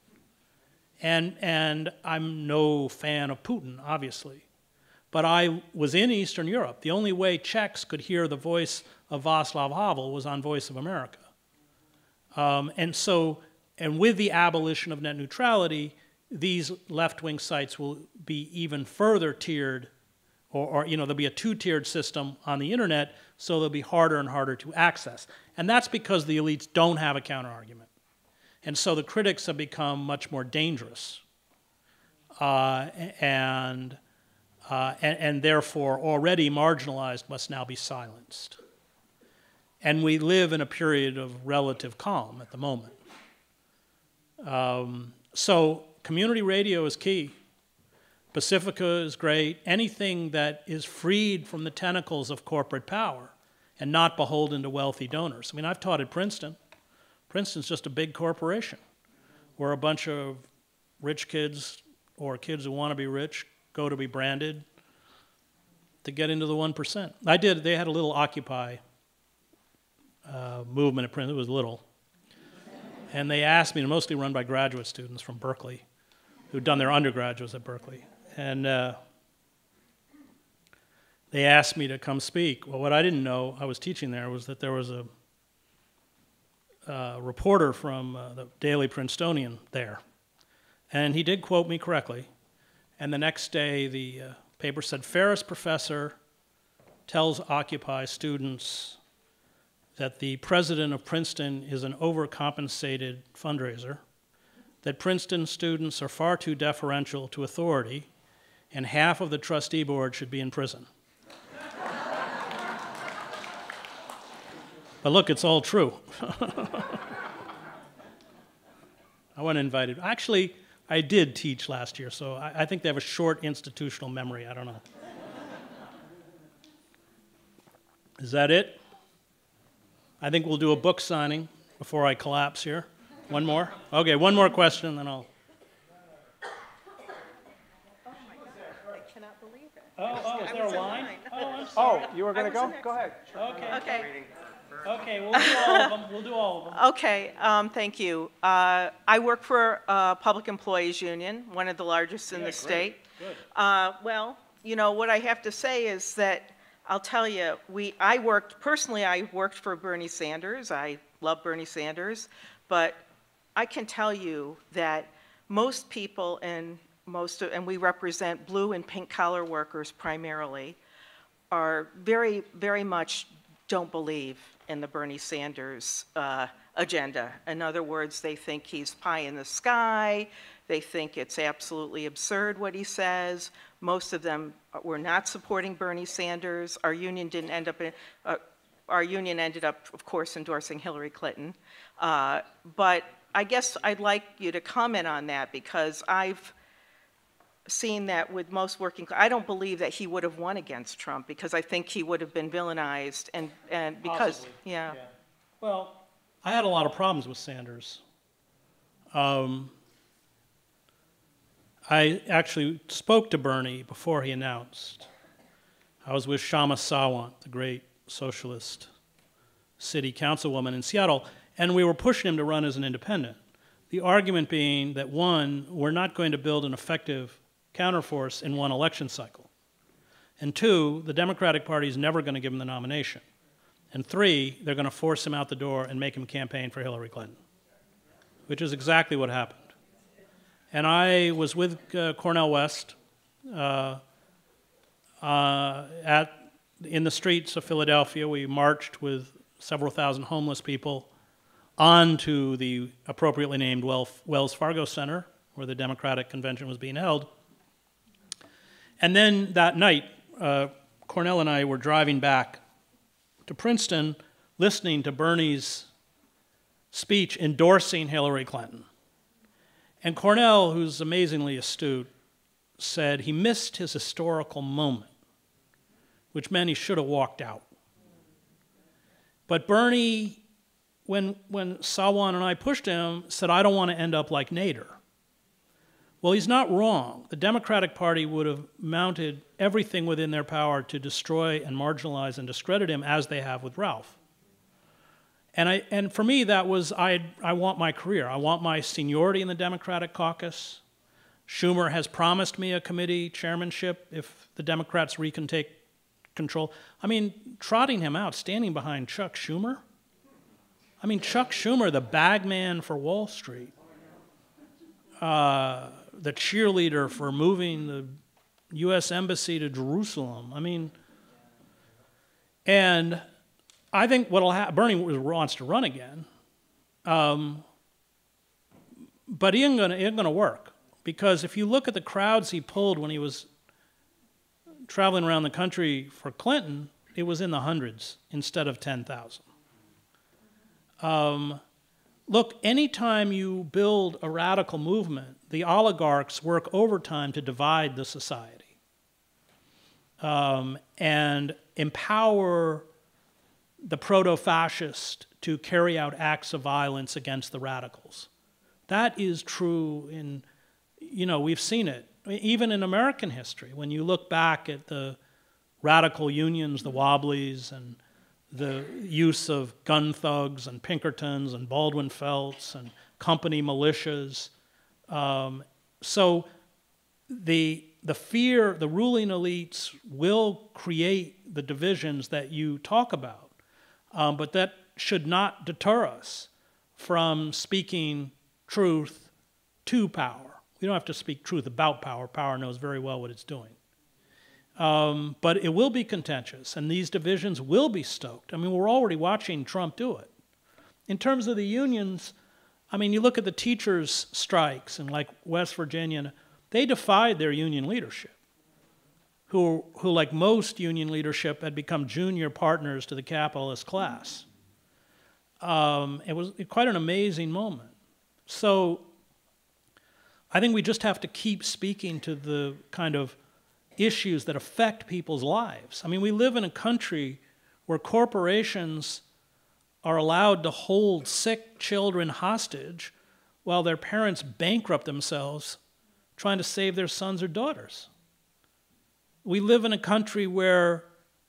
And, and I'm no fan of Putin, obviously. But I was in Eastern Europe. The only way Czechs could hear the voice of Václav Havel was on Voice of America. Um, and so, and with the abolition of net neutrality, these left-wing sites will be even further tiered, or, or you know, there'll be a two-tiered system on the internet, so they'll be harder and harder to access. And that's because the elites don't have a counter-argument. And so the critics have become much more dangerous, uh, and, uh, and, and therefore already marginalized must now be silenced. And we live in a period of relative calm at the moment. Um, so community radio is key. Pacifica is great. Anything that is freed from the tentacles of corporate power and not beholden to wealthy donors. I mean, I've taught at Princeton. Princeton's just a big corporation where a bunch of rich kids or kids who want to be rich go to be branded to get into the one percent. I did, they had a little Occupy uh, movement at Princeton, it was little. And they asked me, mostly run by graduate students from Berkeley who'd done their undergraduates at Berkeley. And uh, they asked me to come speak. Well, what I didn't know, I was teaching there, was that there was a Uh, reporter from uh, the Daily Princetonian there. And he did quote me correctly. And the next day, the uh, paper said, Ferris professor tells Occupy students that the president of Princeton is an overcompensated fundraiser, that Princeton students are far too deferential to authority, and half of the trustee board should be in prison. But look, it's all true. I wasn't invited. Actually, I did teach last year, so I, I think they have a short institutional memory. I don't know. Is that it? I think we'll do a book signing before I collapse here. One more? Okay, one more question, then I'll... Oh, oh, is there a line? Oh, I'm sorry. Oh, you were going to go? Go ahead. Okay. Okay. Okay, we'll do all of them. We'll do all of them. Okay, um, thank you. Uh, I work for uh, Public Employees Union, one of the largest in Yeah, the great. state. Good. Uh, well, you know, what I have to say is that I'll tell you, we, I worked, personally, I worked for Bernie Sanders. I love Bernie Sanders. But I can tell you that most people in most of, and we represent blue and pink collar workers primarily, are very, very much don't believe in the Bernie Sanders uh, agenda. In other words, they think he's pie in the sky. They think it's absolutely absurd what he says. Most of them were not supporting Bernie Sanders. Our union didn't end up in, uh, our union ended up, of course, endorsing Hillary Clinton. Uh, but I guess I'd like you to comment on that, because I've seen that with most working, I don't believe that he would have won against Trump, because I think he would have been villainized, and, and because, Possibly. yeah. Yeah. Well, I had a lot of problems with Sanders. Um, I actually spoke to Bernie before he announced. I was with Shama Sawant, the great socialist city councilwoman in Seattle, and we were pushing him to run as an independent. The argument being that, one, we're not going to build an effective counterforce in one election cycle. And two, the Democratic Party is never going to give him the nomination. And three, they're going to force him out the door and make him campaign for Hillary Clinton, which is exactly what happened. And I was with uh, Cornel West uh, uh, at, in the streets of Philadelphia. We marched with several thousand homeless people onto the appropriately named Wells Fargo Center, where the Democratic Convention was being held. And then that night, uh, Cornel and I were driving back to Princeton, listening to Bernie's speech endorsing Hillary Clinton. And Cornel, who's amazingly astute, said he missed his historical moment, which meant he should have walked out. But Bernie, when, when Sawant and I pushed him, said, I don't want to end up like Nader. Well, he's not wrong. The Democratic Party would have mounted everything within their power to destroy and marginalize and discredit him, as they have with Ralph. And, I, and for me, that was, I, I want my career. I want my seniority in the Democratic caucus. Schumer has promised me a committee chairmanship if the Democrats re can take control. I mean, trotting him out, standing behind Chuck Schumer. I mean, Chuck Schumer, the bagman for Wall Street, uh, the cheerleader for moving the U S Embassy to Jerusalem. I mean, and I think what'll happen, Bernie wants to run again, um, but he ain't gonna, it ain't gonna work. Because if you look at the crowds he pulled when he was traveling around the country for Clinton, it was in the hundreds instead of ten thousand. Um, look, anytime you build a radical movement, the oligarchs work overtime to divide the society um, and empower the proto-fascist to carry out acts of violence against the radicals. That is true in, you know, we've seen it. Even in American history, when you look back at the radical unions, the Wobblies, and the use of gun thugs and Pinkertons and Baldwin Felts and company militias. Um, so the, the fear, the ruling elites will create the divisions that you talk about, um, but that should not deter us from speaking truth to power. We don't have to speak truth about power. Power knows very well what it's doing. Um, but it will be contentious, and these divisions will be stoked. I mean, we're already watching Trump do it. In terms of the unions, I mean, you look at the teachers' strikes in like West Virginia, they defied their union leadership, who, who like most union leadership, had become junior partners to the capitalist class. Um, it was quite an amazing moment. So I think we just have to keep speaking to the kind of issues that affect people's lives. I mean, we live in a country where corporations are allowed to hold sick children hostage while their parents bankrupt themselves trying to save their sons or daughters. We live in a country where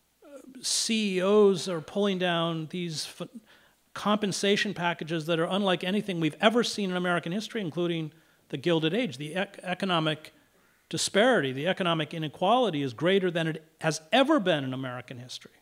C E Os are pulling down these f- compensation packages that are unlike anything we've ever seen in American history, including the Gilded Age. The ec- economic disparity, the economic inequality is greater than it has ever been in American history.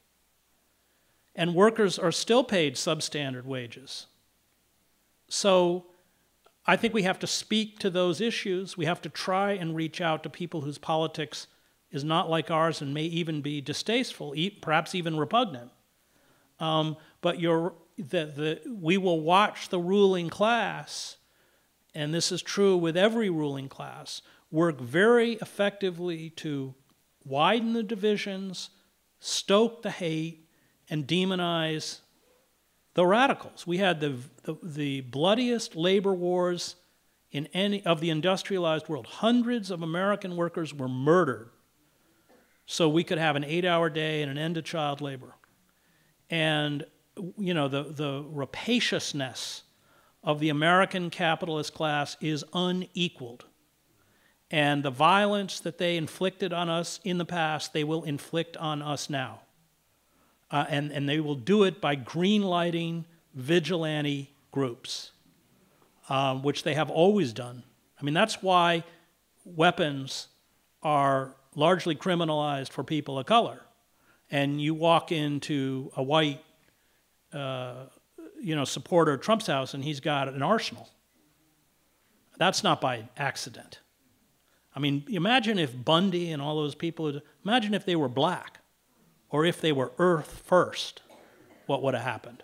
And workers are still paid substandard wages. So I think we have to speak to those issues. We have to try and reach out to people whose politics is not like ours and may even be distasteful, e perhaps even repugnant. Um, but you're, the, the, we will watch the ruling class, and this is true with every ruling class, work very effectively to widen the divisions, stoke the hate, and demonize the radicals. We had the, the, the bloodiest labor wars in any of the industrialized world. Hundreds of American workers were murdered so we could have an eight-hour day and an end to child labor. And, you know, the, the rapaciousness of the American capitalist class is unequaled. And the violence that they inflicted on us in the past, they will inflict on us now. Uh, and, and they will do it by green-lighting vigilante groups, um, which they have always done. I mean, that's why weapons are largely criminalized for people of color. And you walk into a white, uh, you know, supporter of Trump's house, and he's got an arsenal. That's not by accident. I mean, imagine if Bundy and all those people, imagine if they were black, or if they were Earth first, what would have happened?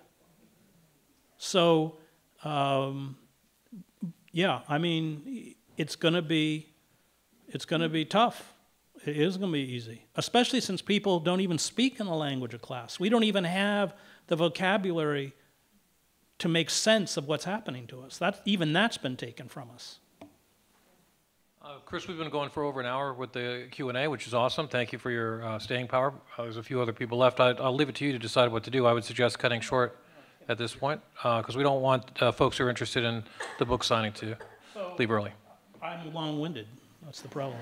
So, um, yeah, I mean, it's going to be, it's going to be tough. It is going to be easy, especially since people don't even speak in the language of class. We don't even have the vocabulary to make sense of what's happening to us. That, even that's been taken from us. Uh, Chris, we've been going for over an hour with the Q and A, which is awesome. Thank you for your uh, staying power. Uh, there's a few other people left. I, I'll leave it to you to decide what to do. I would suggest cutting short at this point, because uh, we don't want uh, folks who are interested in the book signing to So, leave early. I'm long-winded. That's the problem.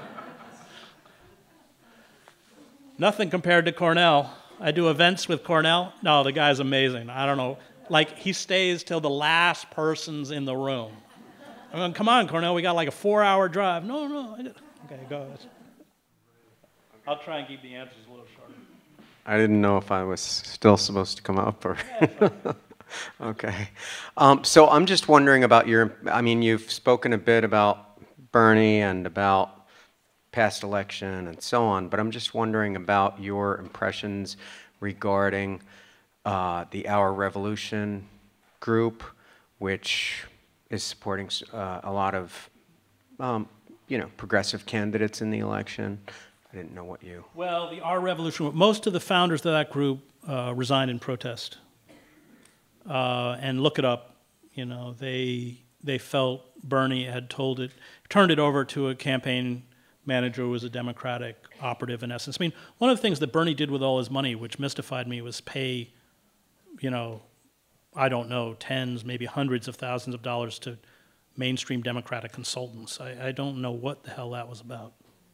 Nothing compared to Cornell. I do events with Cornell. No, the guy's amazing. I don't know. Like, he stays till the last person's in the room. I mean, come on, Cornell, we got like a four-hour drive. No, no. I just, okay, go ahead. I'll try and keep the answers a little shorter. I didn't know if I was still supposed to come up or... Okay. Um, so I'm just wondering about your... I mean, you've spoken a bit about Bernie and about past election and so on, but I'm just wondering about your impressions regarding uh, the Our Revolution group, which is supporting uh, a lot of, um, you know, progressive candidates in the election. I didn't know what you... Well, the Our Revolution, most of the founders of that group uh, resigned in protest. Uh, and look it up, you know, they, they felt Bernie had told it, turned it over to a campaign manager who was a Democratic operative in essence. I mean, one of the things that Bernie did with all his money, which mystified me, was pay, you know, I don't know, tens, maybe hundreds of thousands of dollars to mainstream Democratic consultants. I, I don't know what the hell that was about.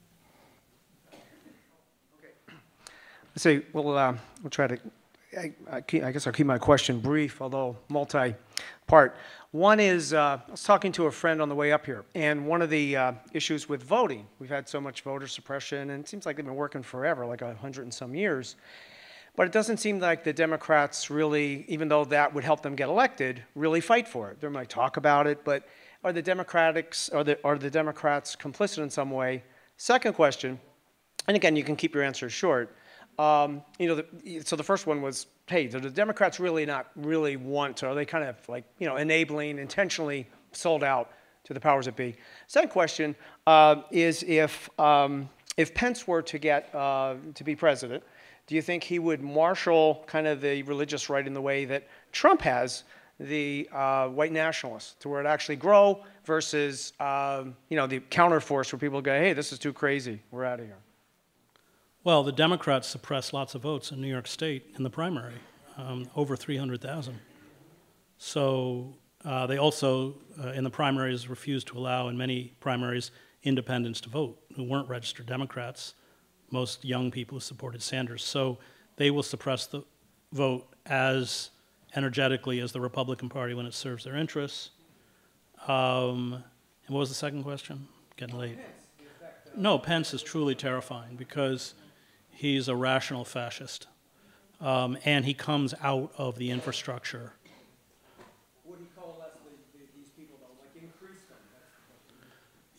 So, well, uh, we'll try to, I, I, keep, I guess I'll keep my question brief, although multi-part. One is, uh, I was talking to a friend on the way up here, and one of the uh, issues with voting, we've had so much voter suppression, and it seems like they've been working forever, like a hundred and some years. But it doesn't seem like the Democrats really, even though that would help them get elected, really fight for it. They might talk about it, but are the Democrats, are the, are the Democrats complicit in some way? Second question, and again, you can keep your answers short. Um, you know, the, so the first one was, hey, do the Democrats really not really want to, are they kind of like, you know, enabling, intentionally sold out to the powers that be? Second question uh, is if, um, if Pence were to get, uh, to be president, do you think he would marshal kind of the religious right in the way that Trump has the uh, white nationalists, to where it actually grow versus, um, you know, the counterforce where people go, hey, this is too crazy, we're out of here? Well, the Democrats suppressed lots of votes in New York State in the primary, um, over three hundred thousand. So uh, they also, uh, in the primaries, refused to allow, in many primaries, independents to vote who weren't registered Democrats. Most young people who supported Sanders. So they will suppress the vote as energetically as the Republican Party when it serves their interests. Um, and what was the second question? Getting late. No, Pence is truly terrifying because he's a rational fascist. Um, and he comes out of the infrastructure. Would he coalesce the, the, these people, though, like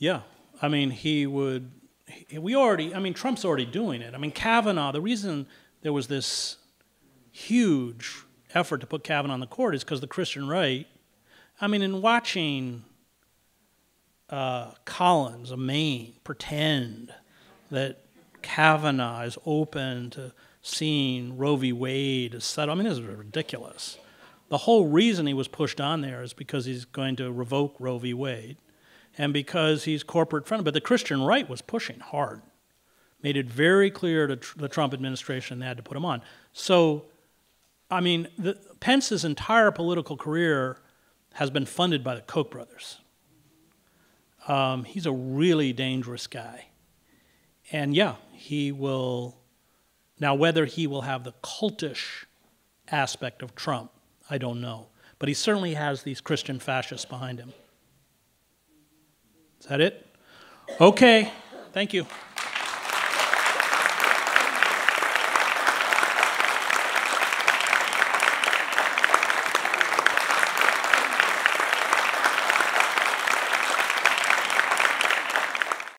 Yeah, I mean, he would, he, we already, I mean, Trump's already doing it. I mean, Kavanaugh, the reason there was this huge effort to put Kavanaugh on the court is because the Christian right, I mean, in watching uh, Collins of Maine pretend that Kavanaugh is open to seeing Roe v. Wade as settled, I mean, this is ridiculous. The whole reason he was pushed on there is because he's going to revoke Roe v. Wade and because he's corporate friendly. But the Christian right was pushing hard, made it very clear to tr- the Trump administration they had to put him on. So, I mean, the, Pence's entire political career has been funded by the Koch brothers. Um, he's a really dangerous guy. And yeah, he will, now whether he will have the cultish aspect of Trump, I don't know. But he certainly has these Christian fascists behind him. Is that it? Okay, thank you.